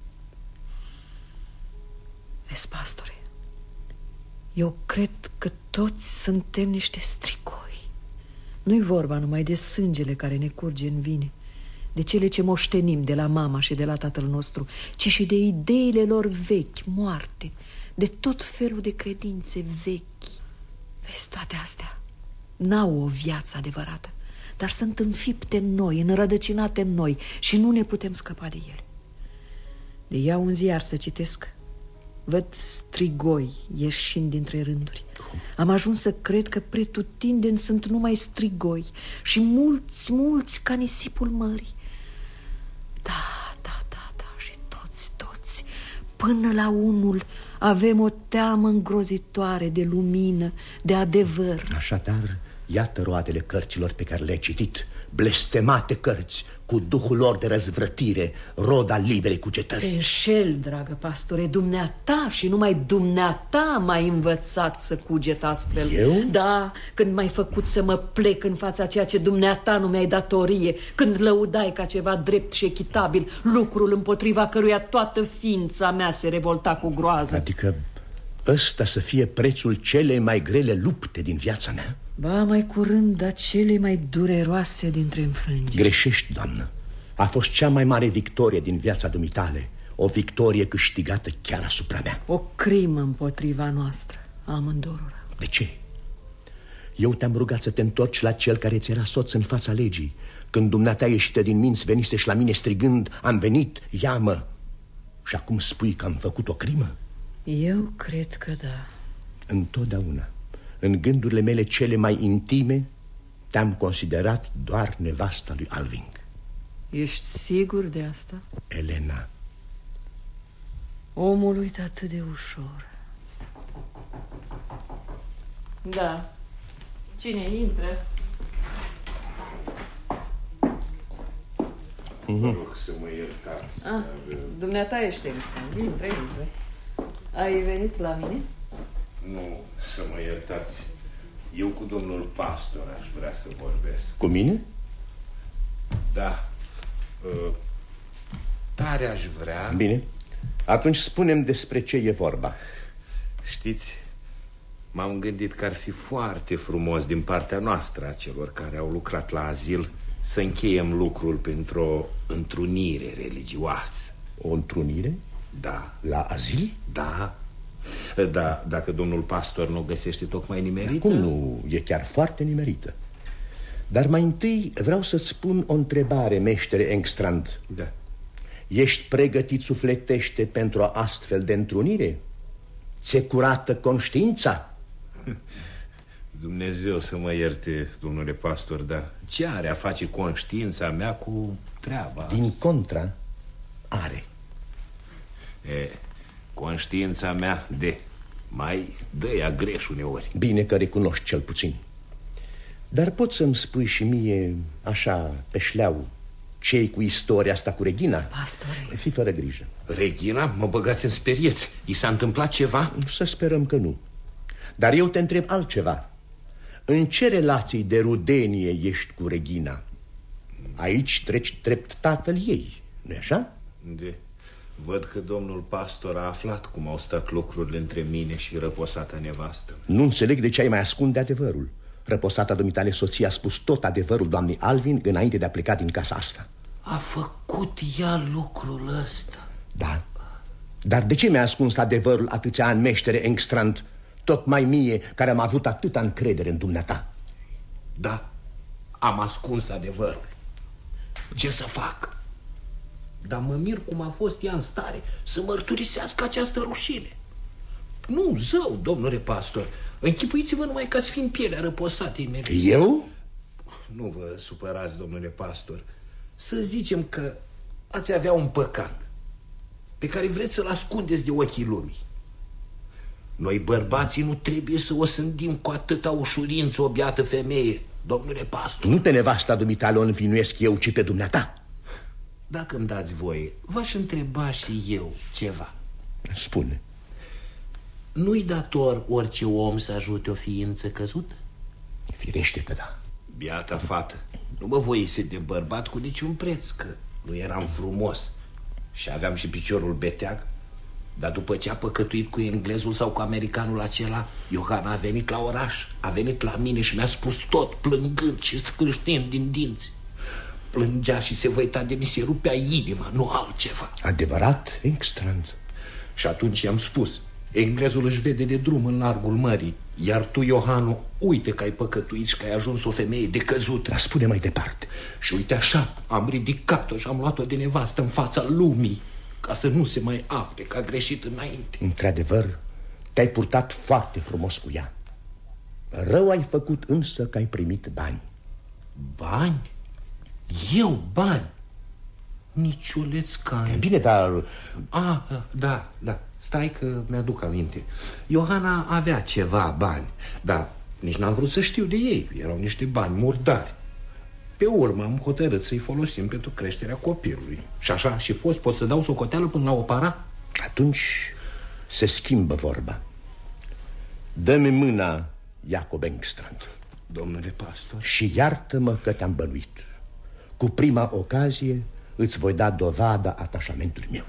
Vezi, pastore, eu cred că toți suntem niște strigoi. Nu-i vorba numai de sângele care ne curge în vine, de cele ce moștenim de la mama și de la tatăl nostru, ci și de ideile lor vechi, moarte, de tot felul de credințe vechi. Vezi, toate astea n-au o viață adevărată, dar sunt înfipte în noi, înrădăcinate în noi și nu ne putem scăpa de ele. De iau un ziar să citesc, văd strigoi ieșind dintre rânduri. Am ajuns să cred că pretutindeni sunt numai strigoi și mulți ca nisipul mării. Da, și toți, până la unul, avem o teamă îngrozitoare de lumină, de adevăr. Așadar, iată roadele cărților pe care le-ai citit, blestemate cărți, cu duhul lor de răzvrătire, roda liberei cugetări. Te înșel, dragă pastore, dumneata și numai dumneata m-ai învățat să cuget astfel. Eu? Da, când m-ai făcut să mă plec în fața ceea ce dumneata nu mi-ai datorie, când lăudai ca ceva drept și echitabil lucrul împotriva căruia toată ființa mea se revolta cu groază. Adică ăsta să fie prețul celei mai grele lupte din viața mea? Ba, mai curând, a cele mai dureroase dintre înfrângeri. Greșești, doamnă. A fost cea mai mare victorie din viața dumitale, o victorie câștigată chiar asupra mea. O crimă împotriva noastră, amândurora. De ce? Eu te-am rugat să te întorci la cel care ți era soț în fața legii. Când dumneata ieșită din minți veniseși la mine strigând: am venit, ia-mă. Și acum spui că am făcut o crimă? Eu cred că da. Întotdeauna, în gândurile mele cele mai intime, te-am considerat doar nevasta lui Alving. Ești sigur de asta? Elena. Omul uită atât de ușor. Da. Cine intră? Vă rog să mă iertați. Dumneata ești Engstrand. Intră. Ai venit la mine? Nu, să mă iertați. Eu cu domnul pastor aș vrea să vorbesc. Cu mine? Da. Tare aș vrea. Bine. Atunci spune-mi despre ce e vorba. Știți, m-am gândit că ar fi foarte frumos din partea noastră, a celor care au lucrat la azil, să încheiem lucrul printr-o întrunire religioasă. O întrunire? Da. La azil? Da. Da, dacă domnul pastor nu o găsește tocmai nimerită. Cum nu? E chiar foarte nimerită. Dar mai întâi vreau să-ți spun o întrebare, meștere Engstrand. Da. Ești pregătit sufletește pentru o astfel de întrunire? Ți-e curată conștiința? Dumnezeu să mă ierte, domnule pastor, dar ce are a face conștiința mea cu treaba asta? Din contra, are. Conștiința mea mai dă-ia greș uneori. Bine că recunoști cel puțin. Dar poți să-mi spui și mie, așa, pe șleau, ce-i cu istoria asta cu Regina? Pastore, Fii fără grijă. Regina? Mă băgați în sperieți. I s-a întâmplat ceva? Să sperăm că nu. Dar eu te întreb altceva. În ce relații de rudenie ești cu Regina? Aici treci drept tatăl ei, nu-i așa? Văd că domnul pastor a aflat cum au stat lucrurile între mine și răposata nevastă. Nu înțeleg de ce ai mai ascunde adevărul. Răposata dumitale soție a spus tot adevărul doamnei Alvin înainte de a pleca din casa asta. A făcut ea lucrul ăsta? Da. Dar de ce mi-a ascuns adevărul atâția ani, meștere Engstrand? Tot mai mie, care am avut atâta încredere în dumneata. Da, am ascuns adevărul. Ce să fac? Dar mă mir cum a fost ea în stare să mărturisească această rușine. Nu, zău, domnule pastor. Închipuiți-vă numai că ați fi în pielea răposatei mele. Eu? Nu vă supărați, domnule pastor. Să zicem că ați avea un păcat pe care vreți să-l ascundeți de ochii lumii. Noi bărbații nu trebuie să o sândim cu atâta ușurință o biată femeie, domnule pastor. Nu pe nevasta dumitale o învinuiesc eu, ci pe dumneata. Dacă îmi dați voie, v-aș întreba și eu ceva. Spune. Nu-i dator orice om să ajute o ființă căzută? Firește că da. Biata fată, nu mă voise de bărbat cu niciun preț, că nu eram frumos și aveam și piciorul beteag. Dar după ce a păcătuit cu englezul sau cu americanul acela, Iohana a venit la oraș, a venit la mine și mi-a spus tot, plângând și scrâșnind din dinți. Plângea și se văita de mi se rupea inima, nu altceva. Adevărat, Engstrand? Și atunci i-am spus: englezul își vede de drum în largul mării, iar tu, Iohanu, uite că ai păcătuit și că ai ajuns o femeie decăzută. Dar spune mai departe. Și uite așa, am ridicat-o și am luat-o de nevastă în fața lumii, ca să nu se mai afle că a greșit înainte. Într-adevăr, te-ai purtat foarte frumos cu ea. Rău ai făcut însă că ai primit bani. Bani? Eu bani? Niciuleț ca... Bine, dar... Da, stai că mi-aduc aminte. Iohana avea ceva bani, dar nici n-am vrut să știu de ei. Erau niște bani murdari. Pe urmă am hotărât să-i folosim pentru creșterea copilului. Și așa și fost, pot să dau socoteală până la o para? Atunci se schimbă vorba. Dă-mi mâna, Iacob Engstrand. Domnule pastor. Și iartă-mă că te-am bănuit. Cu prima ocazie îți voi da dovada atașamentului meu.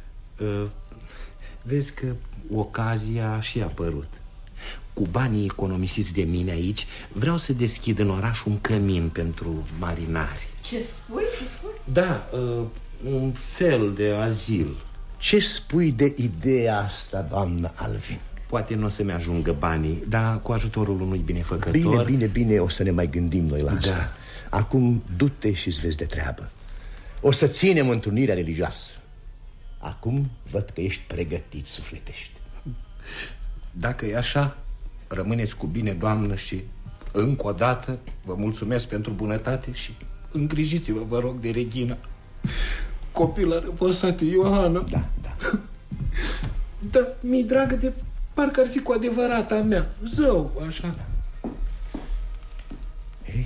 Vezi că ocazia și a apărut. Cu banii economisiți de mine aici, vreau să deschid în oraș un cămin pentru marinari. Ce spui? Da, un fel de azil. Ce spui de ideea asta, doamnă Alvin? Poate nu o să-mi ajungă banii, dar cu ajutorul unui binefăcător... Bine, o să ne mai gândim noi la asta. Da. Acum du-te și-ți vezi de treabă. O să ținem întrunirea religioasă. Acum văd că ești pregătit sufletești. Dacă e așa, rămâneți cu bine, doamnă, și încă o dată vă mulțumesc pentru bunătate și îngrijiți-vă, vă rog, de Regina, copila răposată Iohana. Da. Da, mi-e dragă de parcă ar fi cu adevărat a mea. Zău, așa. Ei,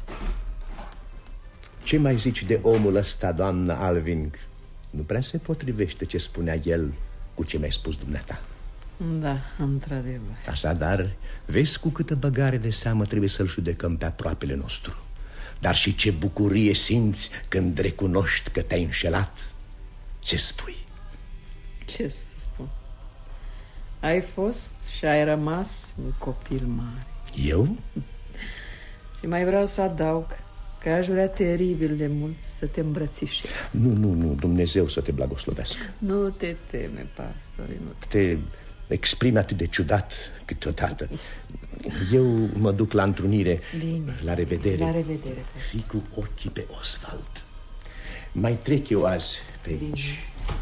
ce mai zici de omul ăsta, doamnă Alvin? Nu prea se potrivește ce spunea el cu ce mi-ai spus dumneata. Da, într-adevăr. Așadar, vezi cu câtă băgare de seamă trebuie să-l judecăm pe aproapele nostru. Dar și ce bucurie simți când recunoști că te-ai înșelat. Ce spui? Ce să spun? Ai fost și ai rămas un copil mare. Eu? Și mai vreau să adaug că aș vrea teribil de mult să te îmbrățișez. Nu, Dumnezeu să te blagoslovească. Nu te teme, pastore, nu te... Te exprimi atât de ciudat câteodată. Eu mă duc la întrunire. Bine. La revedere. La revedere. Fii cu ochii pe Oswald. Mai trec eu azi pe aici. Bine.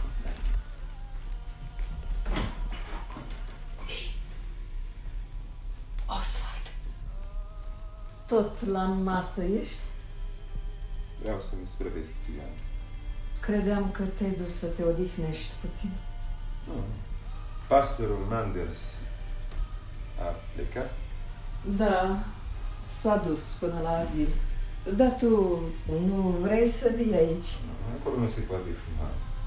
Oswald. Tot la masă ești? Vreau să-mi sprăvesc țiganul. Credeam că te-ai dus să te odihnești puțin. Nu. Pastorul Manders a plecat? Da, s-a dus până la azil. Dar tu nu vrei să vii aici? Acolo nu se poate fuma.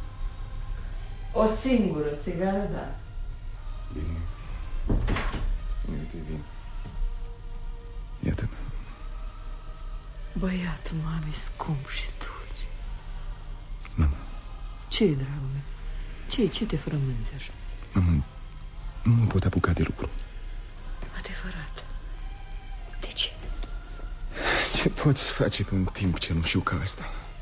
O singură țigară, da. Bine. Uite, vin. Iată-mă. Băiatul mamei scump și dulce. Mama. Ce, dragul meu? Ce te frămânți așa? Mama, nu mă pot apuca de lucru. Adevărat. De ce? Ce poți face pe un timp cenușiu ca ăsta?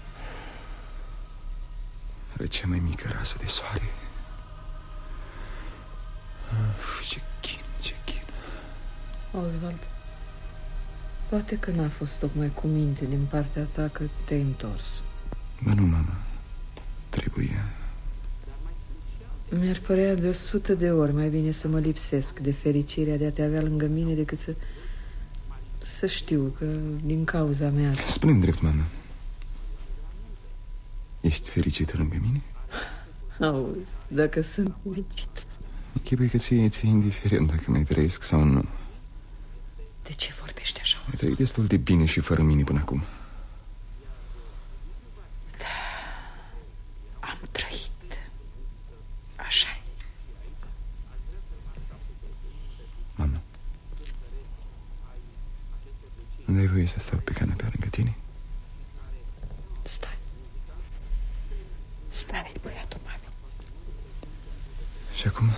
Are cea mai mică rasă de soare. Ce chin. Oswald, poate că n-a fost tocmai cu minte din partea ta că te-ai întors. Bă, nu, mama. Trebuie. Mi-ar părea de 100 de ori mai bine să mă lipsesc de fericirea de a te avea lângă mine decât să știu că din cauza mea... Spune-mi drept, mama. Ești fericită lângă mine? Auzi, dacă sunt fericită. Închipui că ție indiferent dacă mai trăiesc sau nu. De ce vorbești așa? Ai trăit destul de bine și fără mine până acum. Am trăit. Așa-i. Mama, nu dai voie să stau pe canapea lângă tine? Stai, băiatul mami. Și acum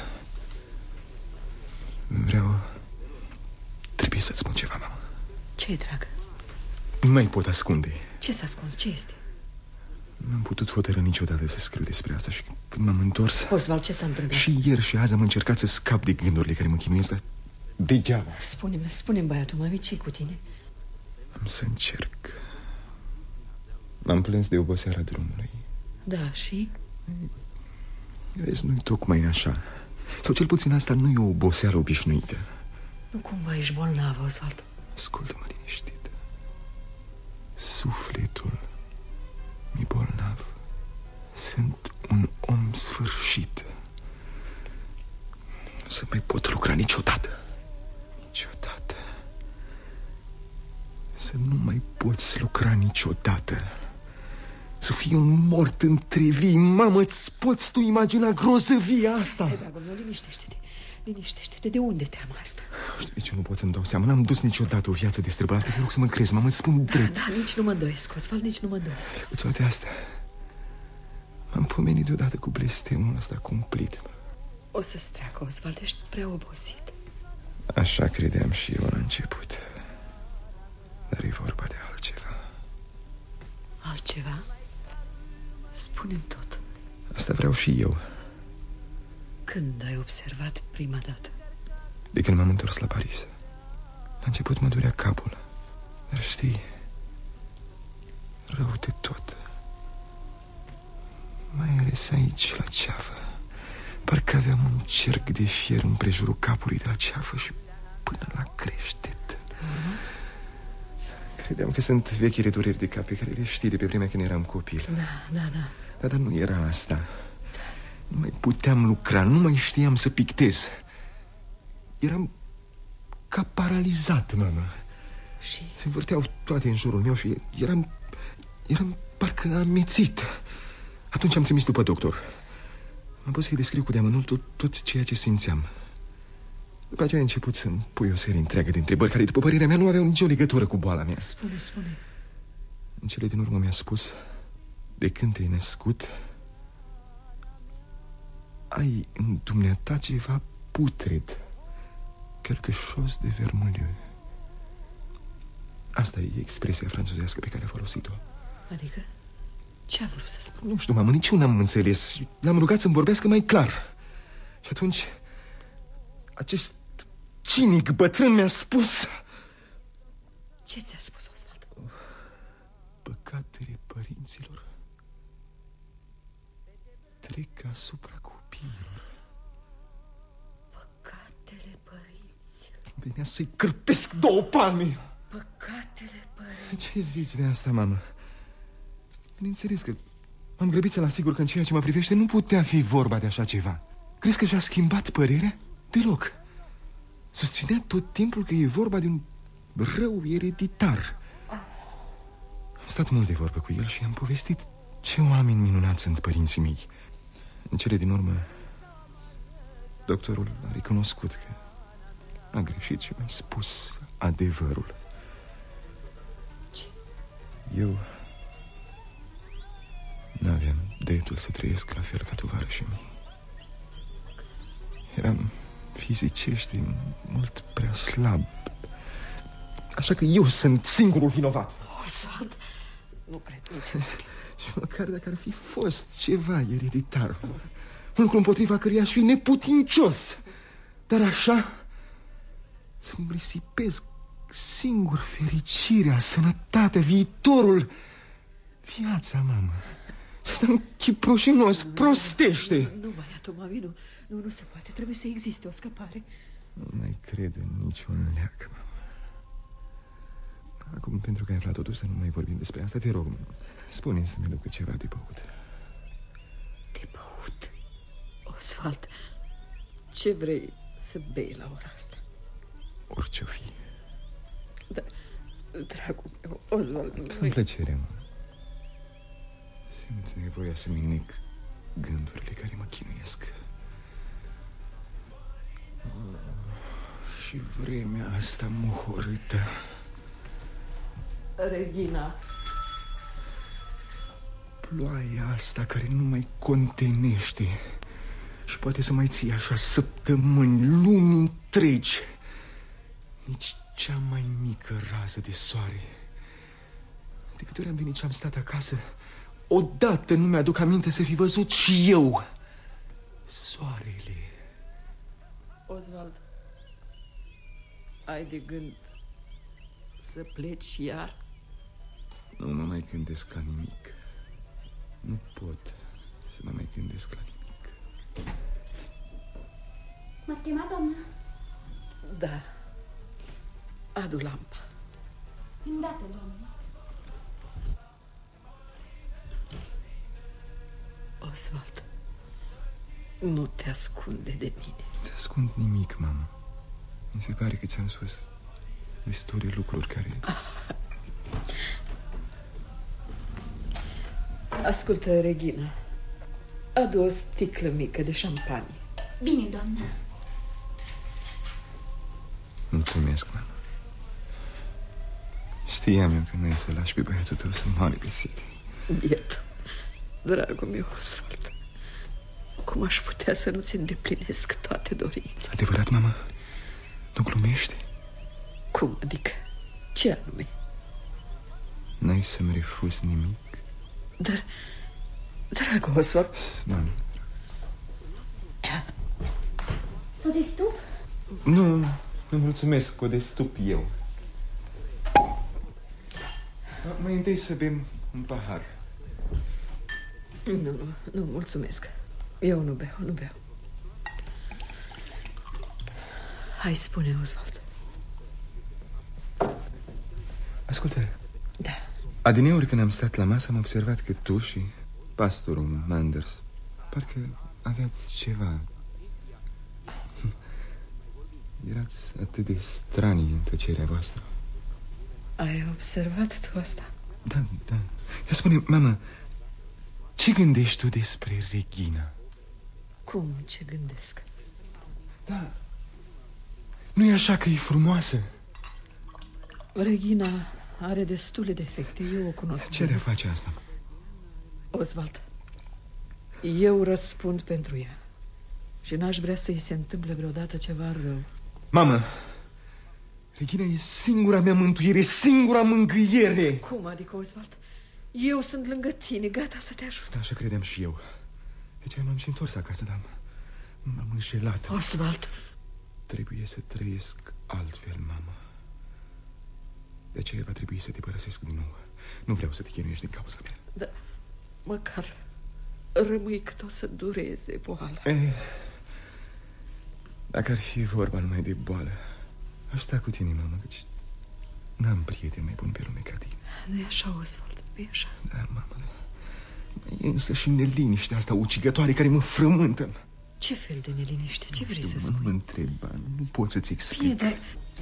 trebuie să-ți spun ceva, mama. Ce-i, dragă? Nu mai pot ascunde. Ce s-a ascuns? Ce este? Nu am putut hotărâ niciodată să scriu despre asta. Și când m-am întors... Oswald, ce s-a întâmplat? Și ieri și azi am încercat să scap de gândurile care mă chinuiesc, dar degeaba. Spune-mi, băiatul mami, ce-i cu tine? Am să încerc. M-am plâns de oboseala drumului. Da, și? Vezi, nu-i tocmai așa. Sau cel puțin asta nu e o oboseală obișnuită. Nu cumva ești bolnavă, Oswald? Ascultă-mă liniștit. Sufletul mi bolnav. Sunt un om sfârșit. Nu să mai pot lucra niciodată. Niciodată. Să nu mai poți lucra niciodată. Să fii un mort între vii. Mamă, îți poți tu imagina grozăvia asta? Stai, dragul meu, liniștește-te. Liniștește-te, de unde teama asta? Știu de ce nu pot să-mi dau seama. N-am dus niciodată o viață destrăbălată. Te rog să mă crezi, mamă, îți spun drept. Da, nici nu mă îndoiesc, Oswald, nici nu mă îndoiesc. Cu toate astea m-am pomenit deodată cu blestemul ăsta cumplit. O să-ți treacă, Oswald, ești prea obosit. Așa credeam și eu la început. Dar e vorba de altceva. Altceva? Spune-mi tot. Asta vreau și eu. Când ai observat prima dată? De când m-am întors la Paris. La început mă durea capul. Dar știi, rău de tot. Mai ales aici, la ceafă. Parcă aveam un cerc de fier împrejurul capului de la ceafă și până la creștet. Credeam că sunt vechile dureri de cap pe care le știi de pe vremea când eram copil. Da. Dar nu era asta. Nu mai puteam lucra, nu mai știam să pictez. Eram ca paralizat, mamă. Și? Se învârteau toate în jurul meu și eram parcă amețit. Atunci am trimis după doctor. Am pus să-i descriu cu deamănuntul tot ceea ce simțeam. După aceea a început să-mi pui o serie întreagă de întrebări care, după părerea mea, nu aveau nicio legătură cu boala mea. Spune. În cele din urmă mi-a spus: de când te-ai născut, ai în dumneata ceva putred, quelque chose de vermoulu. Asta e expresia franțuzească pe care a folosit-o. Adică? Ce a vrut să spun? Nu știu, mamă, nici eu n-am înțeles. L-am rugat să-mi vorbească mai clar. Și atunci acest cinic bătrân mi-a spus... Ce ți-a spus, Oswald? Păcatele părinților trec asupra copiilor. Păcatele părinților. Venea să-i cârpesc 2 palme. Păcatele părinților. Ce zici de asta, mamă? Bineînțeles că m-am grăbit să-l asigur că în ceea ce mă privește nu putea fi vorba de așa ceva. Crezi că și-a schimbat părerea? Deloc. Susținea tot timpul că e vorba de un rău ereditar. Am stat mult de vorbă cu el și am povestit ce oameni minunați sunt părinții mei. În cele din urmă, doctorul a recunoscut că a greșit și mi-a spus adevărul. Ce? Eu n-aveam dreptul să trăiesc la fel ca tovarășii mei. Eram fizicește mult prea slab. Așa că eu sunt singurul vinovat. Oswald, nu cred. Și măcar dacă ar fi fost ceva ereditar, un lucru împotriva căruia aș fi neputincios, dar așa să-mi risipesc singur fericirea, sănătatea, viitorul, viața, mamă. Și asta în chip rușinos, prostește. Nu, băiatul, mami, nu se poate. Trebuie să existe o scăpare. Nu mai cred în niciun leac, mamă. Acum, pentru că ai aflat totuși să nu mai vorbim despre asta, te rog, spune să-mi ducă ceva de băut. De băut? Oswald, ce vrei să bei la ora asta? Orice-o fi. Da, dragul meu, Oswald, Cu plăcere, mă. Simt nevoia să-mi nec gândurile care mă chinuiesc. Și vremea asta muhorâtă. Regina. Ploaia asta care nu mai contenește și poate să mai ții așa săptămâni, luni întregi. Nici cea mai mică rază de soare. De câte ori am venit și am stat acasă, odată nu mi-aduc aminte să fi văzut și eu soarele. Oswald, ai de gând să pleci iar? Nu mă mai gândesc la nimic. Nu pot să mă mai gândesc la nimic. M-ați chemat, doamnă? Da. Adu lampa. Îndată, doamnă. Oswald, nu te ascunde de mine. Ți ascund nimic, mamă. Mi se pare că ți-am spus destule lucruri care... Ascultă, Regina, adu o sticlă mică de șampanie. Bine, doamnă. Mulțumesc, mamă. Știam eu că nu e să lași pe băiatul tău să moare de sete. Bietul, dragul meu, Oswald, cum aș putea să nu-ți îndeplinesc toate dorințele? Adevărat, mamă? Nu glumești? Cum adică? Ce anume? N-ai să-mi refuzi nimic? Dar, dragul Oswald... Mamă. S-o destup? Nu, nu mulțumesc, o destup eu. Mai întâi să bem un pahar. Nu, mulțumesc. Eu nu beau. Hai, spune, Oswald. Ascultă. Da. Adineori când am stat la masă am observat că tu și pastorul Manders parcă aveați ceva. Erați atât de stranii în tăcerea voastră. Ai observat tu asta? Da. Ia spune, mamă, ce gândești tu despre Regina? Cum, ce gândesc? Da. Nu e așa că e frumoasă? Regina are destule defecte, eu o cunosc. Ce le face asta? Oswald, eu răspund pentru ea și n-aș vrea să-i se întâmple vreodată ceva rău. Mamă, Regina e singura mea mântuire, singura mângâiere. Cum adică, Oswald? Eu sunt lângă tine, gata să te ajut. Așa credeam și eu. De ce m-am și întors acasă, dar m-am înșelat. Oswald, trebuie să trăiesc altfel, mama. De aceea va trebui să te părăsesc din nou. Nu vreau să te chinuiești din cauza mea. Da, măcar rămâi cât o să dureze boala. Dacă ar fi vorba numai de boală, aș sta cu tine, mamă, căci n-am prieten mai bun pe lume ca tine. Nu e așa, Oswald, nu e așa. Da, mamă, da. E însă și neliniștea asta ucigătoare care mă frământă. Ce fel de neliniște? Ce vrei să spui? spui? Mă întreba, nu pot să-ți explic. Bine, dar...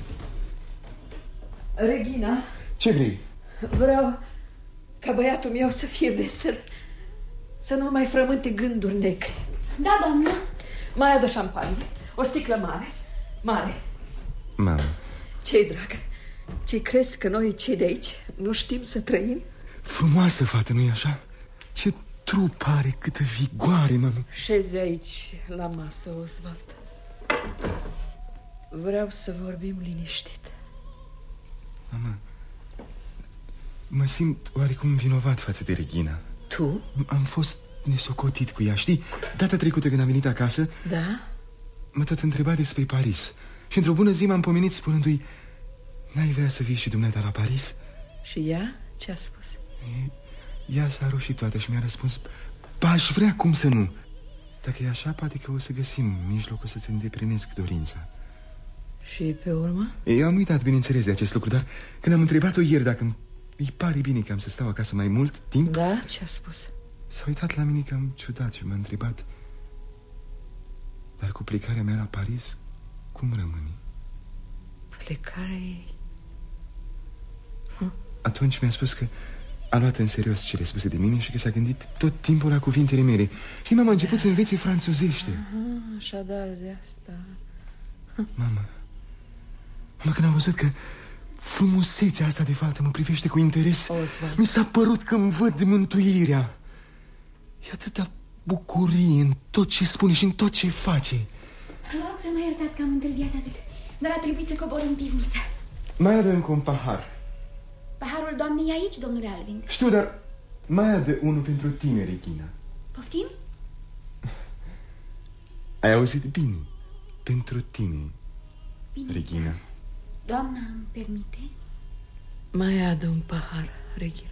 Regina, ce vrei? vreau ca băiatul meu să fie vesel, să nu mai frământe gânduri negre. Da, doamnă. Mai adă șampanie, o sticlă mare, mare. Mamă. Ce-i, dragă? Ce crezi că noi, cei de aici, nu știm să trăim? Frumoasă fată, nu-i așa? Ce trup are, câtă vigoare, mamă. Șezi aici, la masă, Oswald. Vreau să vorbim liniștit. Mamă, mă simt oarecum vinovat față de Regina. Tu? Am fost nesocotit cu ea, știi? Data trecută când am venit acasă, Da? mă tot întreba despre Paris. Și într-o bună zi m-am pomenit spunându-i: n-ai vrea să vii și dumneata la Paris? Și ea ce a spus? Ea s-a rușit toată și mi-a răspuns: aș vrea, cum să nu. Dacă e așa, poate că o să găsim mijlocul să-ți îndeplinesc dorința. Și pe urmă? Eu am uitat, bineînțeles, de acest lucru, dar când am întrebat-o ieri dacă îi pare bine că am să stau acasă mai mult timp... Da? Ce a spus? S-a uitat la mine cam ciudat și m-a întrebat: dar cu plecarea mea la Paris, cum rămâni? Plecarea ei? Atunci mi-a spus că a luat în serios cele spuse de mine și că s-a gândit tot timpul la cuvintele mele. Știi, mama, a început să învețe franțuzește. Așadar de asta... Mama, când am văzut că frumusețea asta de fată mă privește cu interes, Oswald, mi s-a părut că îmi văd mântuirea. E atâta bucurie în tot ce spune și în tot ce face. Vă rog să mă iertați că am întârziat atât, dar a trebuit să cobor în pivniță. Mai adă încă un pahar. Paharul doamnei e aici, domnule Alvin. Știu, dar mai adă unul pentru tine, Regina. Poftim? Ai auzit bine? Pentru tine, Bine. Regina. Doamna îmi permite? mai adă un pahar, Regina.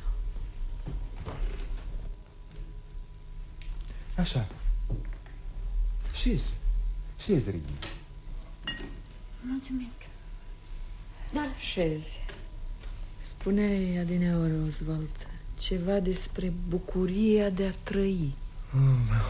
Așa. Șezi, Regina. Mulțumesc. Dar... Șezi. Spuneai adineori, Oswald, ceva despre bucuria de a trăi. Mama.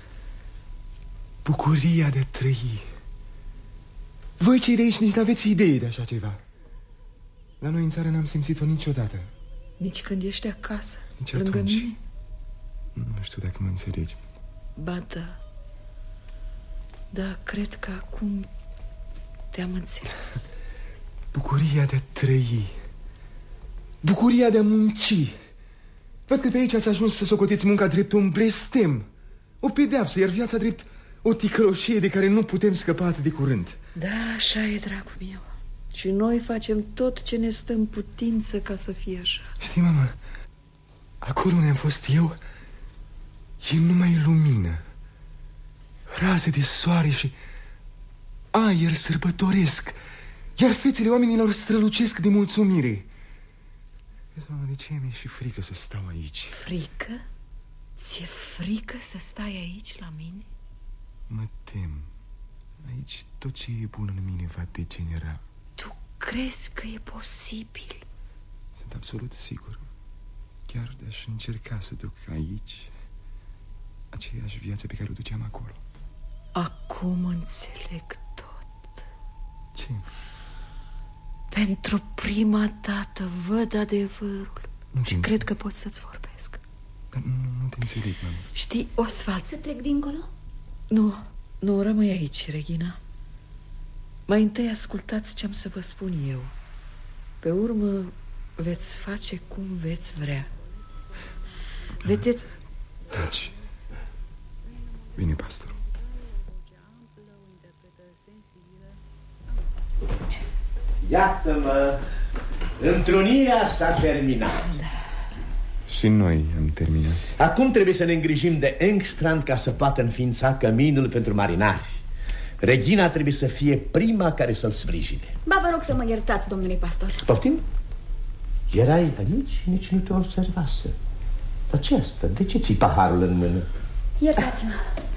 Bucuria de a trăi. Voi cei de aici nici n-aveți idee de așa ceva. La noi în țară n-am simțit-o niciodată. Nici când ești acasă, Nici lângă atunci. mine? Nu știu dacă mă înțelegi. Ba da. Da, cred că acum te-am înțeles. Bucuria de a trăi. Bucuria de a munci. Văd că pe aici ați ajuns să socoteți munca drept un blestem, o pedeapsă, iar viața drept o ticăloșie de care nu putem scăpa atât de curând. Da, așa e, dragul meu. Și noi facem tot ce ne stă în putință ca să fie așa. Știi, mama, acolo unde am fost eu e numai lumină, raze de soare și aer sărbătoresc, iar fețele oamenilor strălucesc de mulțumire. Vezi, mama, de ce mi-e și frică să stau aici? Frică? Ți-e frică să stai aici la mine? Mă tem. Aici tot ce e bun în mine va degenera. Tu crezi că e posibil? Sunt absolut sigur. Chiar de-aș încerca să duc aici aceeași viață pe care o duceam acolo. Acum înțeleg tot. Ce? Pentru prima dată văd adevărul. Și te cred că pot să-ți vorbesc. Dar nu te înțeleg, mama. Știi, Oswald... Să trec dincolo? Nu, rămâi aici, Regina. Mai întâi ascultați ce-am să vă spun eu. Pe urmă veți face cum veți vrea. Vedeți... Taci. Vine pastorul. Iată-mă, întrunirea s-a terminat. Și noi am terminat. Acum trebuie să ne îngrijim de Engstrand ca să poată înființa căminul pentru marinari. Regina trebuie să fie prima care să-l sprijine. Ba, vă rog să mă iertați, domnule pastor. Poftim? Erai aici și nici nu te observase. Dar ce asta? De ce ții paharul în mână? Iertați-mă.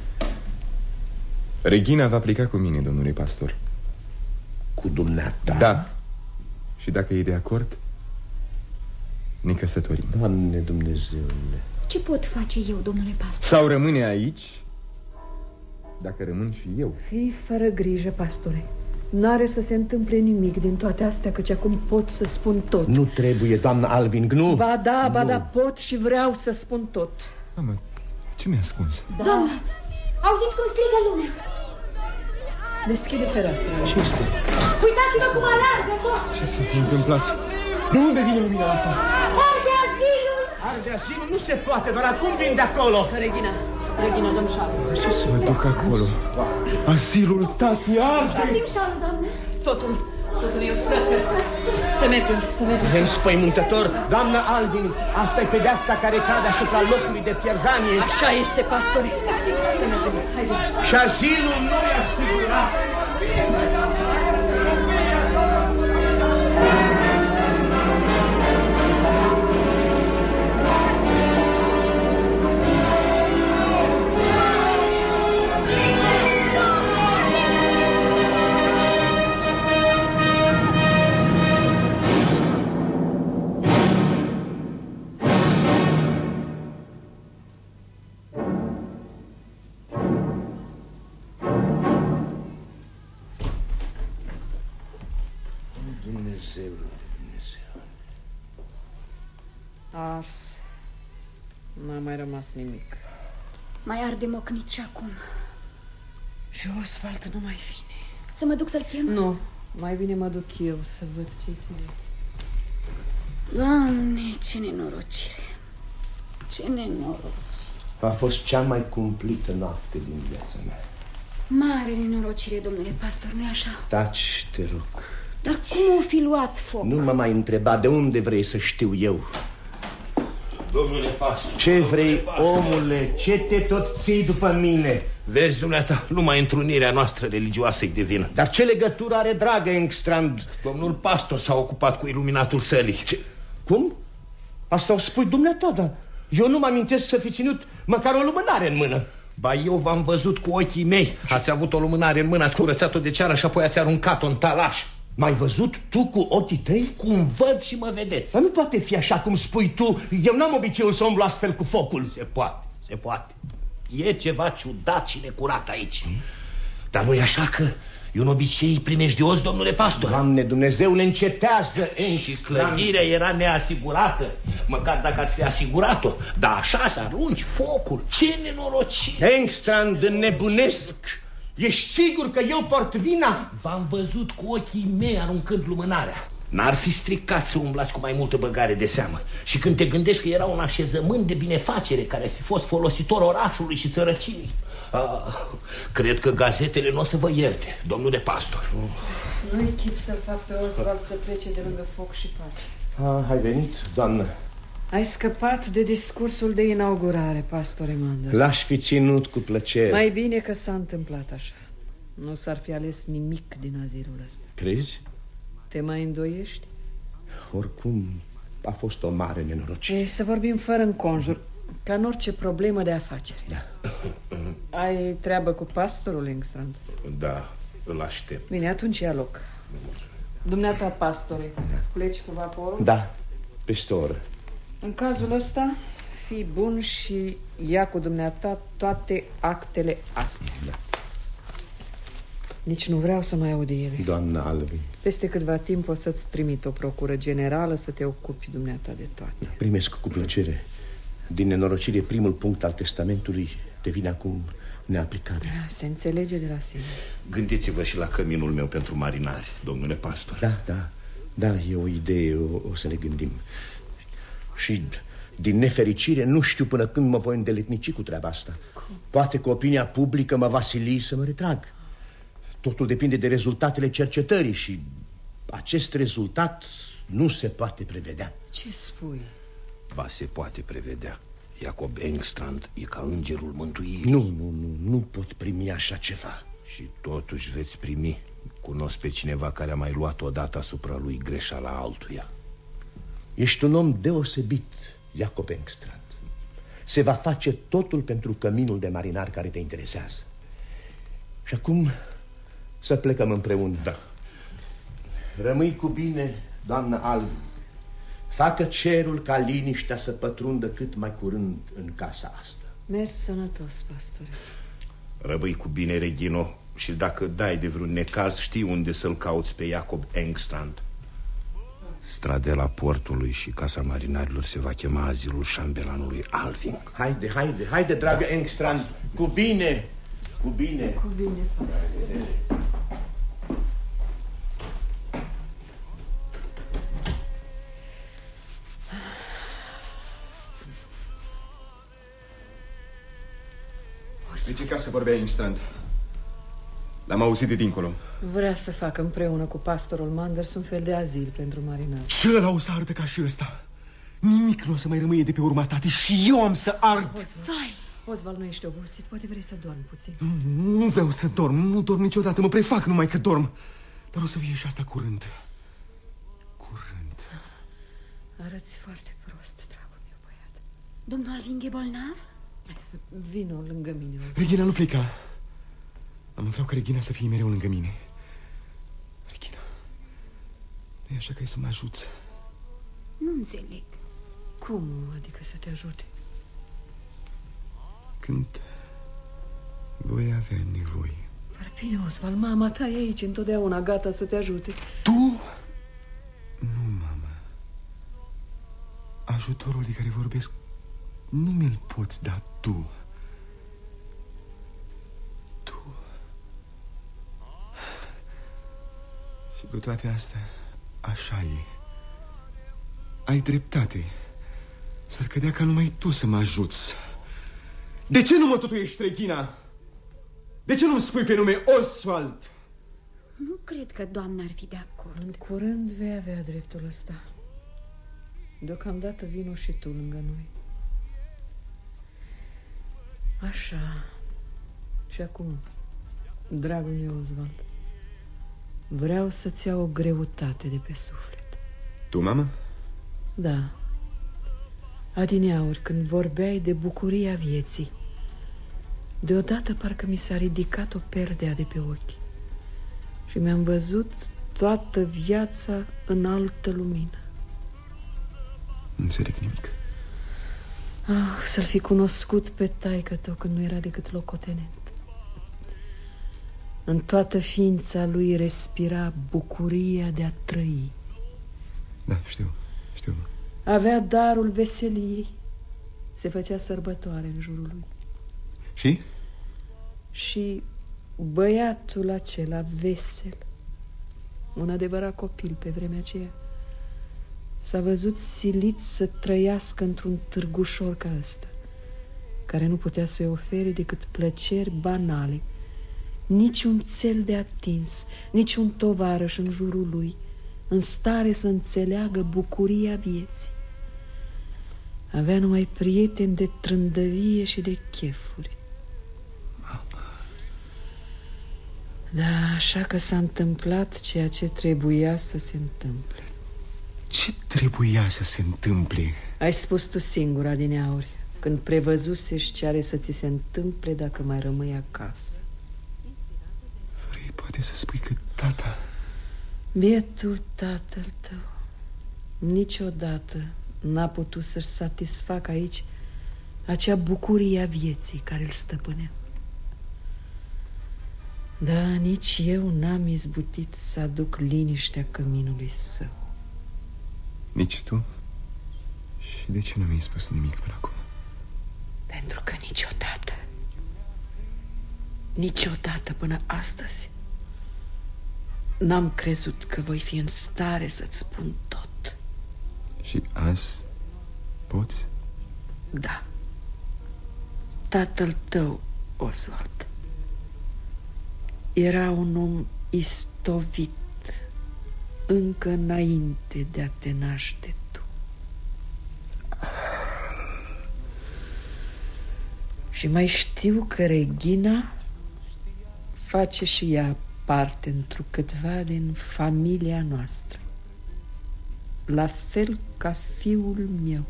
Regina va pleca cu mine, domnule pastor. Cu dumneata? Da. Și dacă e de acord, ne căsătorim. Doamne Dumnezeule. Ce pot face eu, domnule pastor? Sau rămâne aici, dacă rămân și eu. Fii fără grijă, pastore. N-are să se întâmple nimic din toate astea, căci acum pot să spun tot. Nu trebuie, doamna Alving, nu. Ba da, pot și vreau să spun tot. Mamă, ce mi-a spus? Da. Doamne, auziți cum strigă lumea? Deschide fereastra. Ce este? Uitați-vă cum alargă tot. Ce s-a întâmplat? De unde vine lumina asta? Arde azilul! Arde azilul? Nu se poate, doar acum vin de acolo. Regina, dăm șalul. Ce să mă duc acolo? Asilul tati arde. Știm șalul, doamne. Totul e frăcă. Să mergem. E înspăimântător. Doamna Alvin, asta e pedeapsa care cade asupra locului de pierzanie. Așa este, pastore. Să mergem, haide. Și asilul nu e asigurat. Ars. N-a mai rămas nimic. Mai arde mocnit și acum. Și Oswald nu mai vine. Să mă duc să-l chem? Nu, mai bine mă duc eu să văd ce-i cu el. Doamne, ce nenorocire. Ce nenorocire. A fost cea mai cumplită noapte din viața mea. Mare nenorocire, domnule pastor, nu-i așa? Taci, te rog. Dar cum o fi luat foc? Nu mă mai întreba de unde vrei să știu eu. Domnule pastor. Ce vrei, omule? Ce te tot ții după mine? Vezi, dumneata, numai întrunirea noastră religioasă-i de vină. Dar ce legătură are, dragă Engstrand? Domnul pastor s-a ocupat cu iluminatul sălii. Ce? Cum? Asta o spui dumneata, dar eu nu mă amintesc să fi ținut măcar o lumânare în mână. Ba, eu v-am văzut cu ochii mei. Ați avut o lumânare în mână, ați curățat-o de ceară și apoi ați aruncat-o în talaș. M-ai văzut tu cu ochii tăi? Cum văd și mă vedeți. Dar nu poate fi așa cum spui tu. Eu n-am obiceiul să umblu astfel cu focul. Se poate. E ceva ciudat și necurat aici. Dar nu e așa că e un obicei primejdios, domnule pastor? Doamne Dumnezeule, încetează. Și clădirea era neasigurată. Măcar dacă ați fi asigurat-o. Dar așa să arunci focul. Ce nenorocire. Engstrand, înnebunesc. Ești sigur că eu port vina? V-am văzut cu ochii mei aruncând lumânarea. N-ar fi stricat să umblați cu mai multă băgare de seamă. Și când te gândești că era un așezământ de binefacere care fi fost folositor orașului și sărăcinii, cred că gazetele nu o să vă ierte, domnule pastor. Nu-i chip să-l fac pe Oswald să plece de lângă foc și pace. Ai venit, doamnă? Ai scăpat de discursul de inaugurare, pastore Manders. L-aș fi ținut cu plăcere. Mai bine că s-a întâmplat așa. Nu s-ar fi ales nimic din azilul ăsta. Crezi? Te mai îndoiești? Oricum, a fost o mare nenorocire. Să vorbim fără înconjur, ca în orice problemă de afaceri. Da. Ai treabă cu pastorul Engstrand? Da, îl aștept. Bine, atunci ia loc. Dumneata, pastore, pleci cu vaporul? Da, peste o oră. În cazul ăsta, fii bun și ia cu dumneata toate actele astea. Da. Nici nu vreau să mai aud de ele. Doamna Alvin. Peste câtva timp o să-ți trimit o procură generală să te ocupi dumneata de toate. Da, primesc cu plăcere. Din nenorocire, primul punct al testamentului devine acum neaplicat. Se înțelege de la sine. Gândiți-vă și la căminul meu pentru marinari, domnule pastor. Da, e o idee, o să ne gândim. Și din nefericire nu știu până când mă voi îndeletnici cu treaba asta. Poate că opinia publică mă va sili să mă retrag. Totul depinde de rezultatele cercetării și acest rezultat nu se poate prevedea. Ce spui? Ba, se poate prevedea. Jacob Engstrand e ca îngerul mântuirii. Nu pot primi așa ceva. Și totuși veți primi. Cunosc pe cineva care a mai luat odată asupra lui greșeala altuia. Ești un om deosebit, Jacob Engstrand. Se va face totul pentru căminul de marinar care te interesează. Și acum să plecăm împreună. Da. Rămâi cu bine, doamnă Alvin. Facă cerul ca liniștea să pătrundă cât mai curând în casa asta. Mergi sănătos, pastore. Rămâi cu bine, Regino. Și dacă dai de vreun necaz, știi unde să-l cauți pe Jacob Engstrand. Stradela portului și casa marinarilor se va chema azilul șambelanului Alvin. Haide, dragă Engstrand. Cu bine. Cu bine. De ce ca să vorbea Engstrand? L-am auzit de dincolo. Vrea să facă împreună cu pastorul Manders un fel de azil pentru marinari. Și ăla o să ardă ca și ăsta. Nimic nu o să mai rămâie de pe urma tate și eu am să ard. Oswald, nu ești obosit? Poate vrei să dormi puțin. Nu vreau să dorm, nu dorm niciodată. Mă prefac numai că dorm. Dar o să fie și asta curând. Arăți foarte prost, dragul meu băiat. Domnul Alvin e bolnav? Vino lângă mine, Oswald. Regina, nu pleca. Vreau ca Regina să fie mereu lângă mine. Regina, nu e așa că ai să mă ajuți? Nu înțeleg. Cum adică să te ajute? Când voi avea nevoie. Dar bine, Oswald, mama ta e aici întotdeauna, gata să te ajute. Tu? Nu, mama. Ajutorul de care vorbesc nu mi-l poți da tu. Și cu toate astea, așa e. Ai dreptate. S-ar cădea ca numai tu să mă ajuți. De ce nu mă tutuiești, Regina? De ce nu-mi spui pe nume Oswald? Nu cred că doamna ar fi de acord. În curând vei avea dreptul ăsta. Deocamdată vino și tu lângă noi. Așa. Și acum, dragul meu Oswald, vreau să-ți iau o greutate de pe suflet. Tu, mamă? Da. Adineauri, când vorbeai de bucuria vieții, deodată parcă mi s-a ridicat o perdea de pe ochi și mi-am văzut toată viața în altă lumină. Nu înțeleg nimic. Să-l fi cunoscut pe taică tău când nu era decât locotenent. În toată ființa lui respira bucuria de a trăi. Da, știu. Avea darul veseliei. Se făcea sărbătoare în jurul lui. Și? Și băiatul acela vesel, un adevărat copil pe vremea aceea, s-a văzut silit să trăiască într-un târgușor ca ăsta, care nu putea să-i ofere decât plăceri banale, niciun țel de atins, niciun tovarăș în jurul lui în stare să înțeleagă bucuria vieții. Avea numai prieteni de trândăvie și de chefuri. Da, așa că s-a întâmplat ceea ce trebuia să se întâmple. Ce trebuia să se întâmple? Ai spus tu singur, adineauri, când prevăzusești ce are să ți se întâmple dacă mai rămâi acasă. Vrei poate să spui că tata... Bietul tatăl tău niciodată n-a putut să-și satisfacă aici acea bucurie a vieții care îl stăpânea. Da, nici eu n-am izbutit să aduc liniștea căminului său. Nici tu? Și de ce nu mi-ai spus nimic până acum? Pentru că niciodată până astăzi n-am crezut că voi fi în stare să-ți spun tot. Și azi poți? Da. Tatăl tău, Oswald, era un om istovit, încă înainte de a te naște tu. Și mai știu că Regina face și ea parte întrucâtva din familia noastră, la fel ca fiul meu.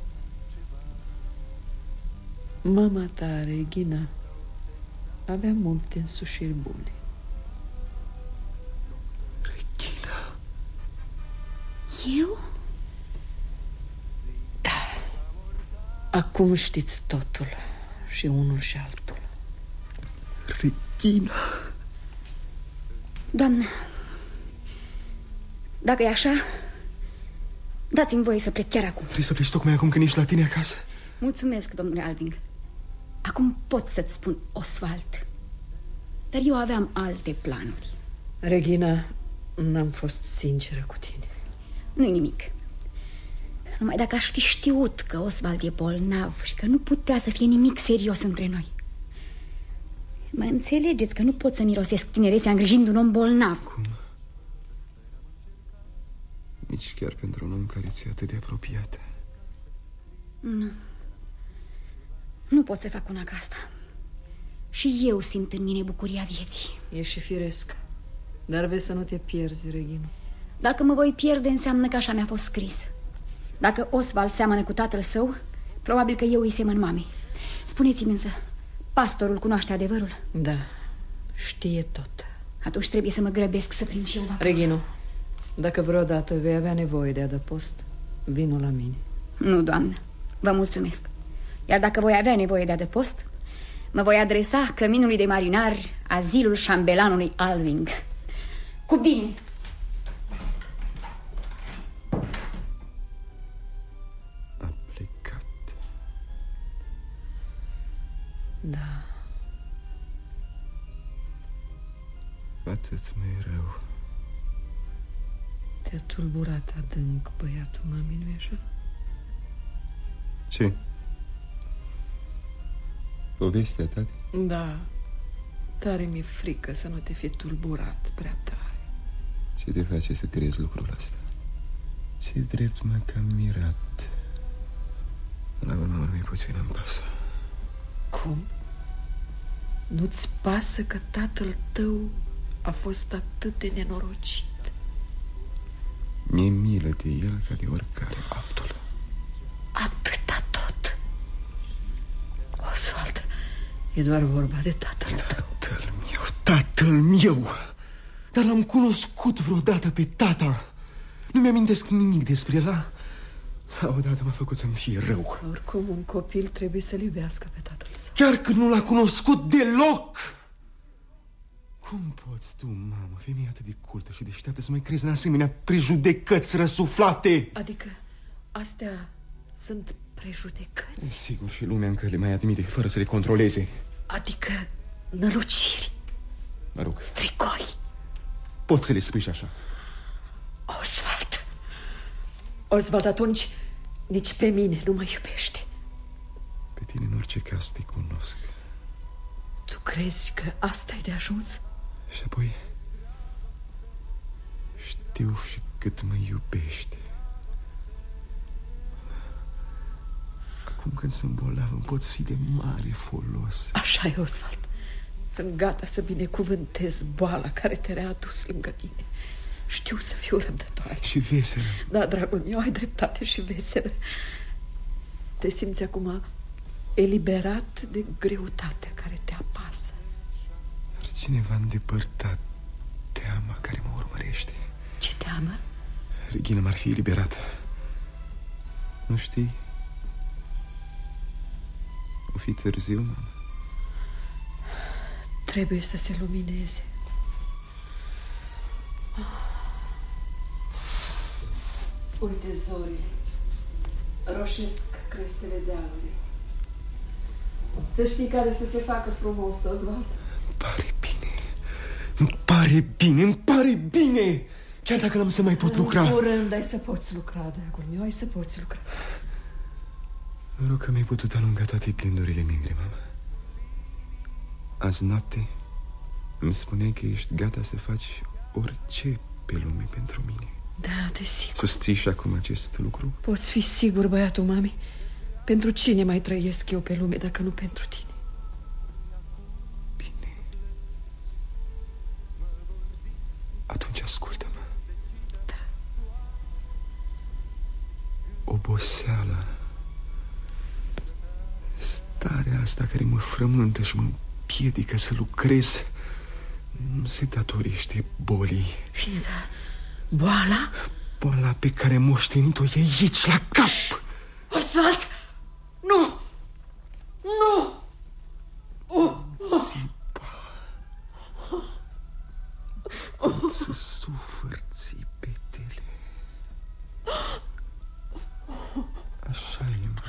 Mama ta, Regina, avea multe însușiri bune. Regina? Eu? Da. Acum știți totul, și unul și altul. Regina? Doamnă, dacă e așa, dați-mi voie să plec chiar acum. Vrei să pleci tocmai acum când ești la tine acasă? Mulțumesc, domnule Alving. Acum pot să-ți spun, Oswald, dar eu aveam alte planuri. Regina, n-am fost sinceră cu tine. Nu-i nimic. Numai dacă aș fi știut că Oswald e bolnav și că nu putea să fie nimic serios între noi. Mă înțelegeți că nu pot să mirosesc tinerețea îngrijind un om bolnav. Cum? Nici chiar pentru un om care ți-e atât de apropiat. Nu. Nu pot să fac una ca asta. Și eu simt în mine bucuria vieții. E și firesc. Dar vezi să nu te pierzi, Regina. Dacă mă voi pierde, înseamnă că așa mi-a fost scris. Dacă Oswald seamănă cu tatăl său, probabil că eu îi semăn mamei. Spuneți-mi însă, pastorul cunoaște adevărul? Da, știe tot. Atunci trebuie să mă grăbesc să prind și eu vapor. Regino, dacă vreodată vei avea nevoie de adăpost, vino la mine. Nu, doamnă, vă mulțumesc. Iar dacă voi avea nevoie de adăpost, mă voi adresa căminului de marinari, azilul șambelanului Alving. Cu bine! A plecat. Da. Atât mai rău. Te-a tulburat adânc băiatul mamei, nu-i așa? Ce? Povestea, tati? Da. Tare mi-e frică să nu te fi tulburat prea tare. Ce te face să crezi lucrul ăsta? Ce drept m-a cam mirat. La urmă urmei puțin îmi pasă. Cum? Nu-ți pasă că tatăl tău a fost atât de nenorocit? Mi-e milă de el ca de oricare altul. Atâta tot? Oswald, e doar vorba de tatăl tău. Tatăl meu! Dar l-am cunoscut vreodată pe tata. Nu mi-amintesc nimic despre el. Odată m-a făcut să-mi fie rău. Oricum, un copil trebuie să-l iubească pe tatăl său. Chiar când nu l-a cunoscut deloc! Cum poți tu, mamă, femeie atât de cultă și deșteaptă, să mai crezi în asemenea prejudecăți răsuflate? Adică astea sunt prejudecăți? Sigur, și lumea încă le mai admite fără să le controleze. Adică năluciri, Mă rog, strigoi. poți să le spui și așa. Oswald! Oswald, atunci nici pe mine nu mă iubește. Pe tine în orice caz te cunosc. Tu crezi că asta e de ajuns? Și apoi știu și cât mă iubește. Acum când sunt bolnav îmi poți fi de mare folos. Așa e, Oswald. Sunt gata să binecuvântez boala care te readus lângă tine. Știu să fiu răbdătoare. Și veselă. Da, dragul meu, ai dreptate, și veselă. Te simți acum eliberat de greutatea care te apasă. Dar cineva îndepărtat teama care mă urmărește. Ce teamă? Regina m-ar fi eliberat. Nu știi? O fi târziu, mama. Trebuie să se lumineze. Uite zorile. Roșesc crestele dealului. Să știi care să se facă frumos, Oswald. Pare bine. Îmi pare bine, îmi pare bine. Chiar dacă n-am să mai pot lucra. În curând ai să poți lucra, dragul meu, ai să poți lucra. Mă rog că mi-ai putut alunga toate gândurile negre, mama. Azi noapte îmi spuneai că ești gata să faci orice pe lume pentru mine. Da, desigur. Susții și acum acest lucru? Poți fi sigur, băiatul mami. Pentru cine mai trăiesc eu pe lume dacă nu pentru tine? Bine. Atunci ascultă-mă. Da. Oboseala, starea asta care mă frământă și mă împiedică să lucrez, nu se datorește bolii. Bine, da. Boala? Boala pe care am moștenit-o e aici, la cap. Oswald! Nu! Nu! Pot să sufăr țipetele. Așa e, mă.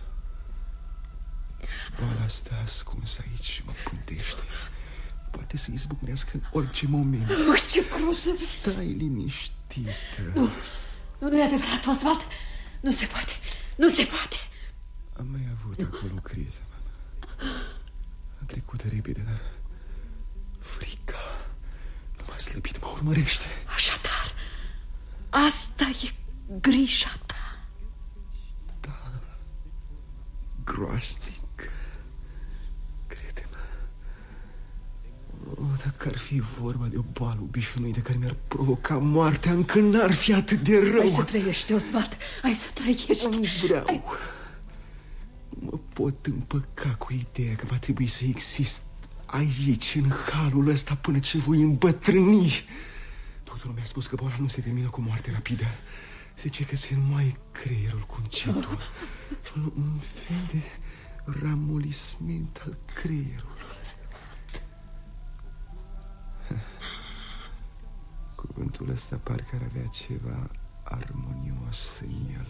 Boala asta ascunsă aici și mă pântește. Poate să izbucnească în orice moment. Ce grozăv! Stai liniștită. Nu e adevărat, Oswald. Nu se poate. Nu se poate. Am mai avut acolo o criză, mama. A trecut repede, dar frica nu m-a slăbit, mă urmărește. Așadar, asta e grija ta. Da, groaznic. Crede-mă. Dacă ar fi vorba de o boală obișnuită care mi-ar provoca moartea, încă n-ar fi atât de rău. Hai să trăiești, Oswald. Hai să trăiești. Nu vreau. Nu mă pot împăca cu ideea că va trebui să exist aici, în halul ăsta, până ce voi îmbătrâni. Doctorul mi-a spus că boala nu se termină cu moarte rapidă. Zice că se înmoaie creierul cu încetul. Un fel de ramolisment al creierului. Cuvântul ăsta parcă ar avea ceva armonios în el.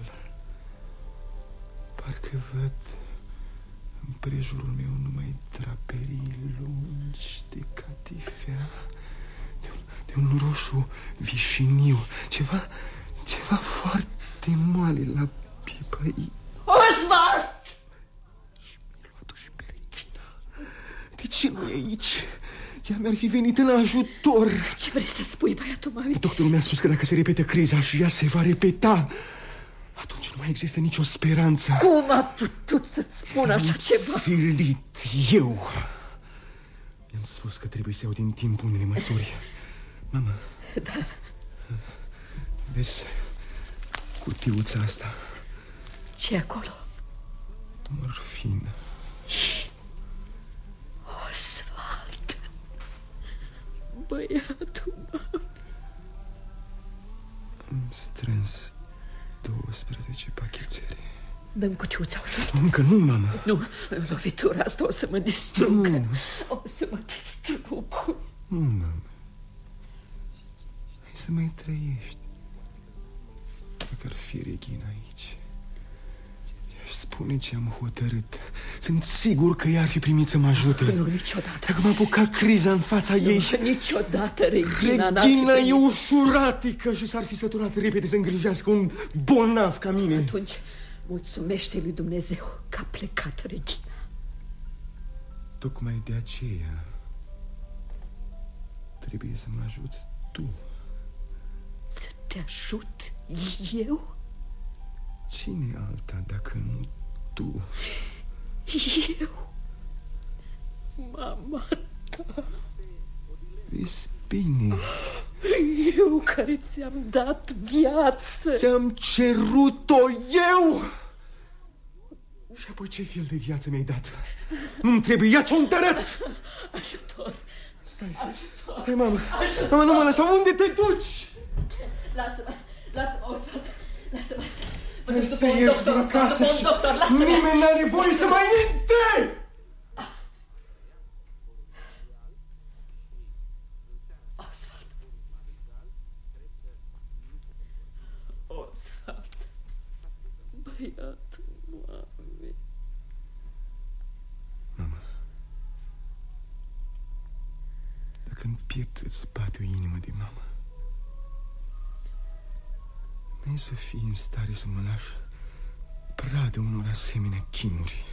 Parcă văd împrejurul meu numai draperii lungi de catifea, de un roșu vișiniu, ceva foarte moale la pipăi. Oswald! Și mi-a luat-o și pe Regina. De ce nu e aici? Ea mi-ar fi venit în ajutor. Ce vrei să spui, băiatul mami? Doctorul mi-a spus că dacă se repetă criza și ea se va repeta, atunci nu mai există nicio speranță. Cum a putut să-ți spun așa ceva? Silit eu. I-am spus că trebuie să iau din timp unele măsuri. Mama. Da. Vezi cutiuța asta? Ce acolo? Morfină. Oswald, băiatul meu. Am strâns 12 pachetele. Dă-mi cutiuța, Oswald. Încă nu, mama. Nu, lovitura asta o să mă distrug. Nu. O să mă distrug. Nu, mama. Hai să mai trăiești. Dacă ar fi Regina aici, i-aș spune ce am hotărât. Sunt sigur că ea ar fi primit să mă ajute. Nu, niciodată. Dacă m-a apucat criza în fața ei... Niciodată Regina Regina e ușuratică și s-ar fi săturat repede să îngrijească un bolnav ca mine. Atunci, mulțumește lui Dumnezeu că a plecat Regina. Tocmai de aceea trebuie să mă ajuți tu. Să te ajut eu? Cine alta dacă nu tu? Eu? Mama ta. Vezi bine. Eu care ți-am dat viață. Ți-am cerut-o eu. Și apoi ce fel de viață mi-ai dat? Nu-mi trebuie, ia-ți-o întărât. Ajutor. Stai, ajutor. Stai, mamă. Ajutor. Mama, nu mă lăsa, unde te duci? Lasă-mă, Oswald. Lasă-mă să ieși din casă și nimeni n-are voie să mai intre! Oswald. Oswald. Băiatul mamei. Mama, dacă în piept îți bate o inimă de mamă, n-ai să fii în stare să mă lași pradă unor asemenea chinuri.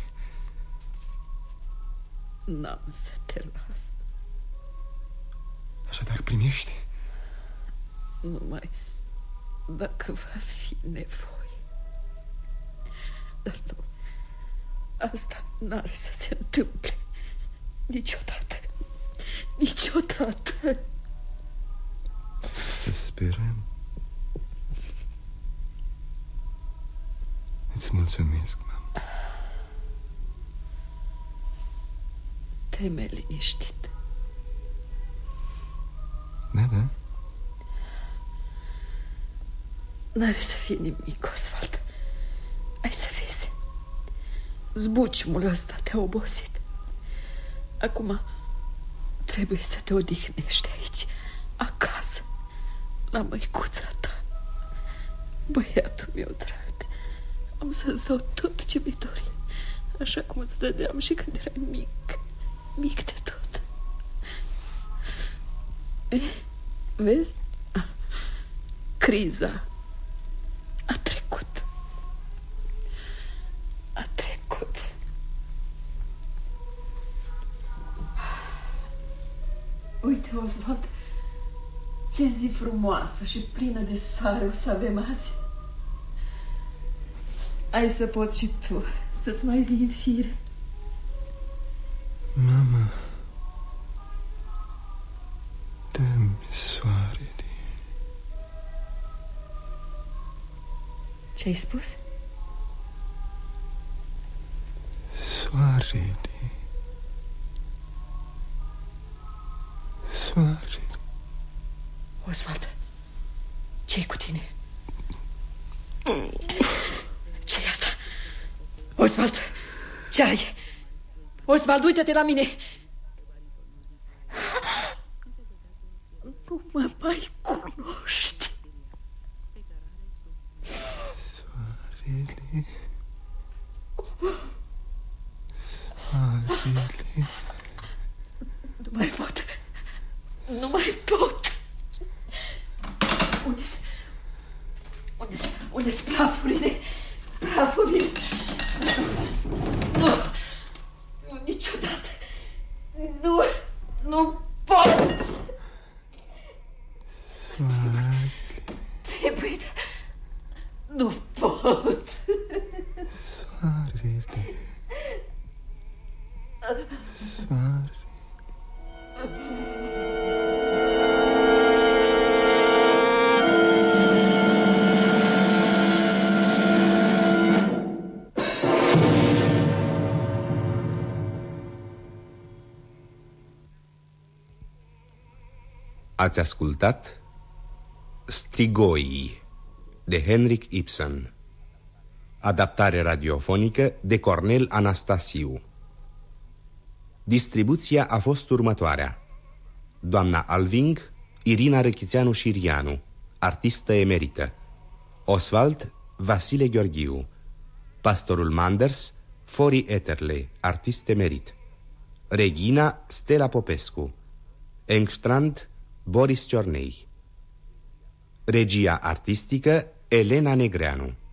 N-am să te las. Așadar primește. Dacă va fi nevoie. Dar nu, asta n-are să se întâmple niciodată. Niciodată. Să sperăm. Îți mulțumesc, mama. Te-mi liniștit. Da. N-are să fie nimic, Oswald. Ai să vezi. Zbuciumul ăsta te-a obosit. Acum trebuie să te odihnești aici, acasă, la măicuța ta. Băiatul meu drag, am să-ți dau tot ce mi-ai dori, așa cum îți dădeam și când erai mic. Mic de tot. Vezi? Criza a trecut. A trecut. Uite, Oswald, ce zi frumoasă și plină de soare o să avem azi. Ai să poți și tu să-ți mai vii în fire. Mama, dă-mi soarele. Ce-ai spus? Soarele. Soarele. Oswald, ce-i cu tine? Ce-i asta? Oswald, ce ai? Oswald, uită-te la mine. Nu mă mai cunoști. Soarele. Soarele. Nu mai pot. Nu mai pot. Unde-s prafurile? Prafurile. Nu, niciodată. Nu pot. Soarele. Trebuie, nu pot. Soarele. Soarele. Ați ascultat Strigoi de Henrik Ibsen, adaptare radiofonică de Cornel Anastasiu. Distribuția a fost următoarea: doamna Alving, Irina Răchițeanu-Șirianu, artistă emerită; Oswald, Vasile Gheorghiu; pastorul Manders, Fori Eterle, artist emerit; Regina, Stella Popescu; Engstrand, Boris Ciornei; regia artistică, Elena Negreanu.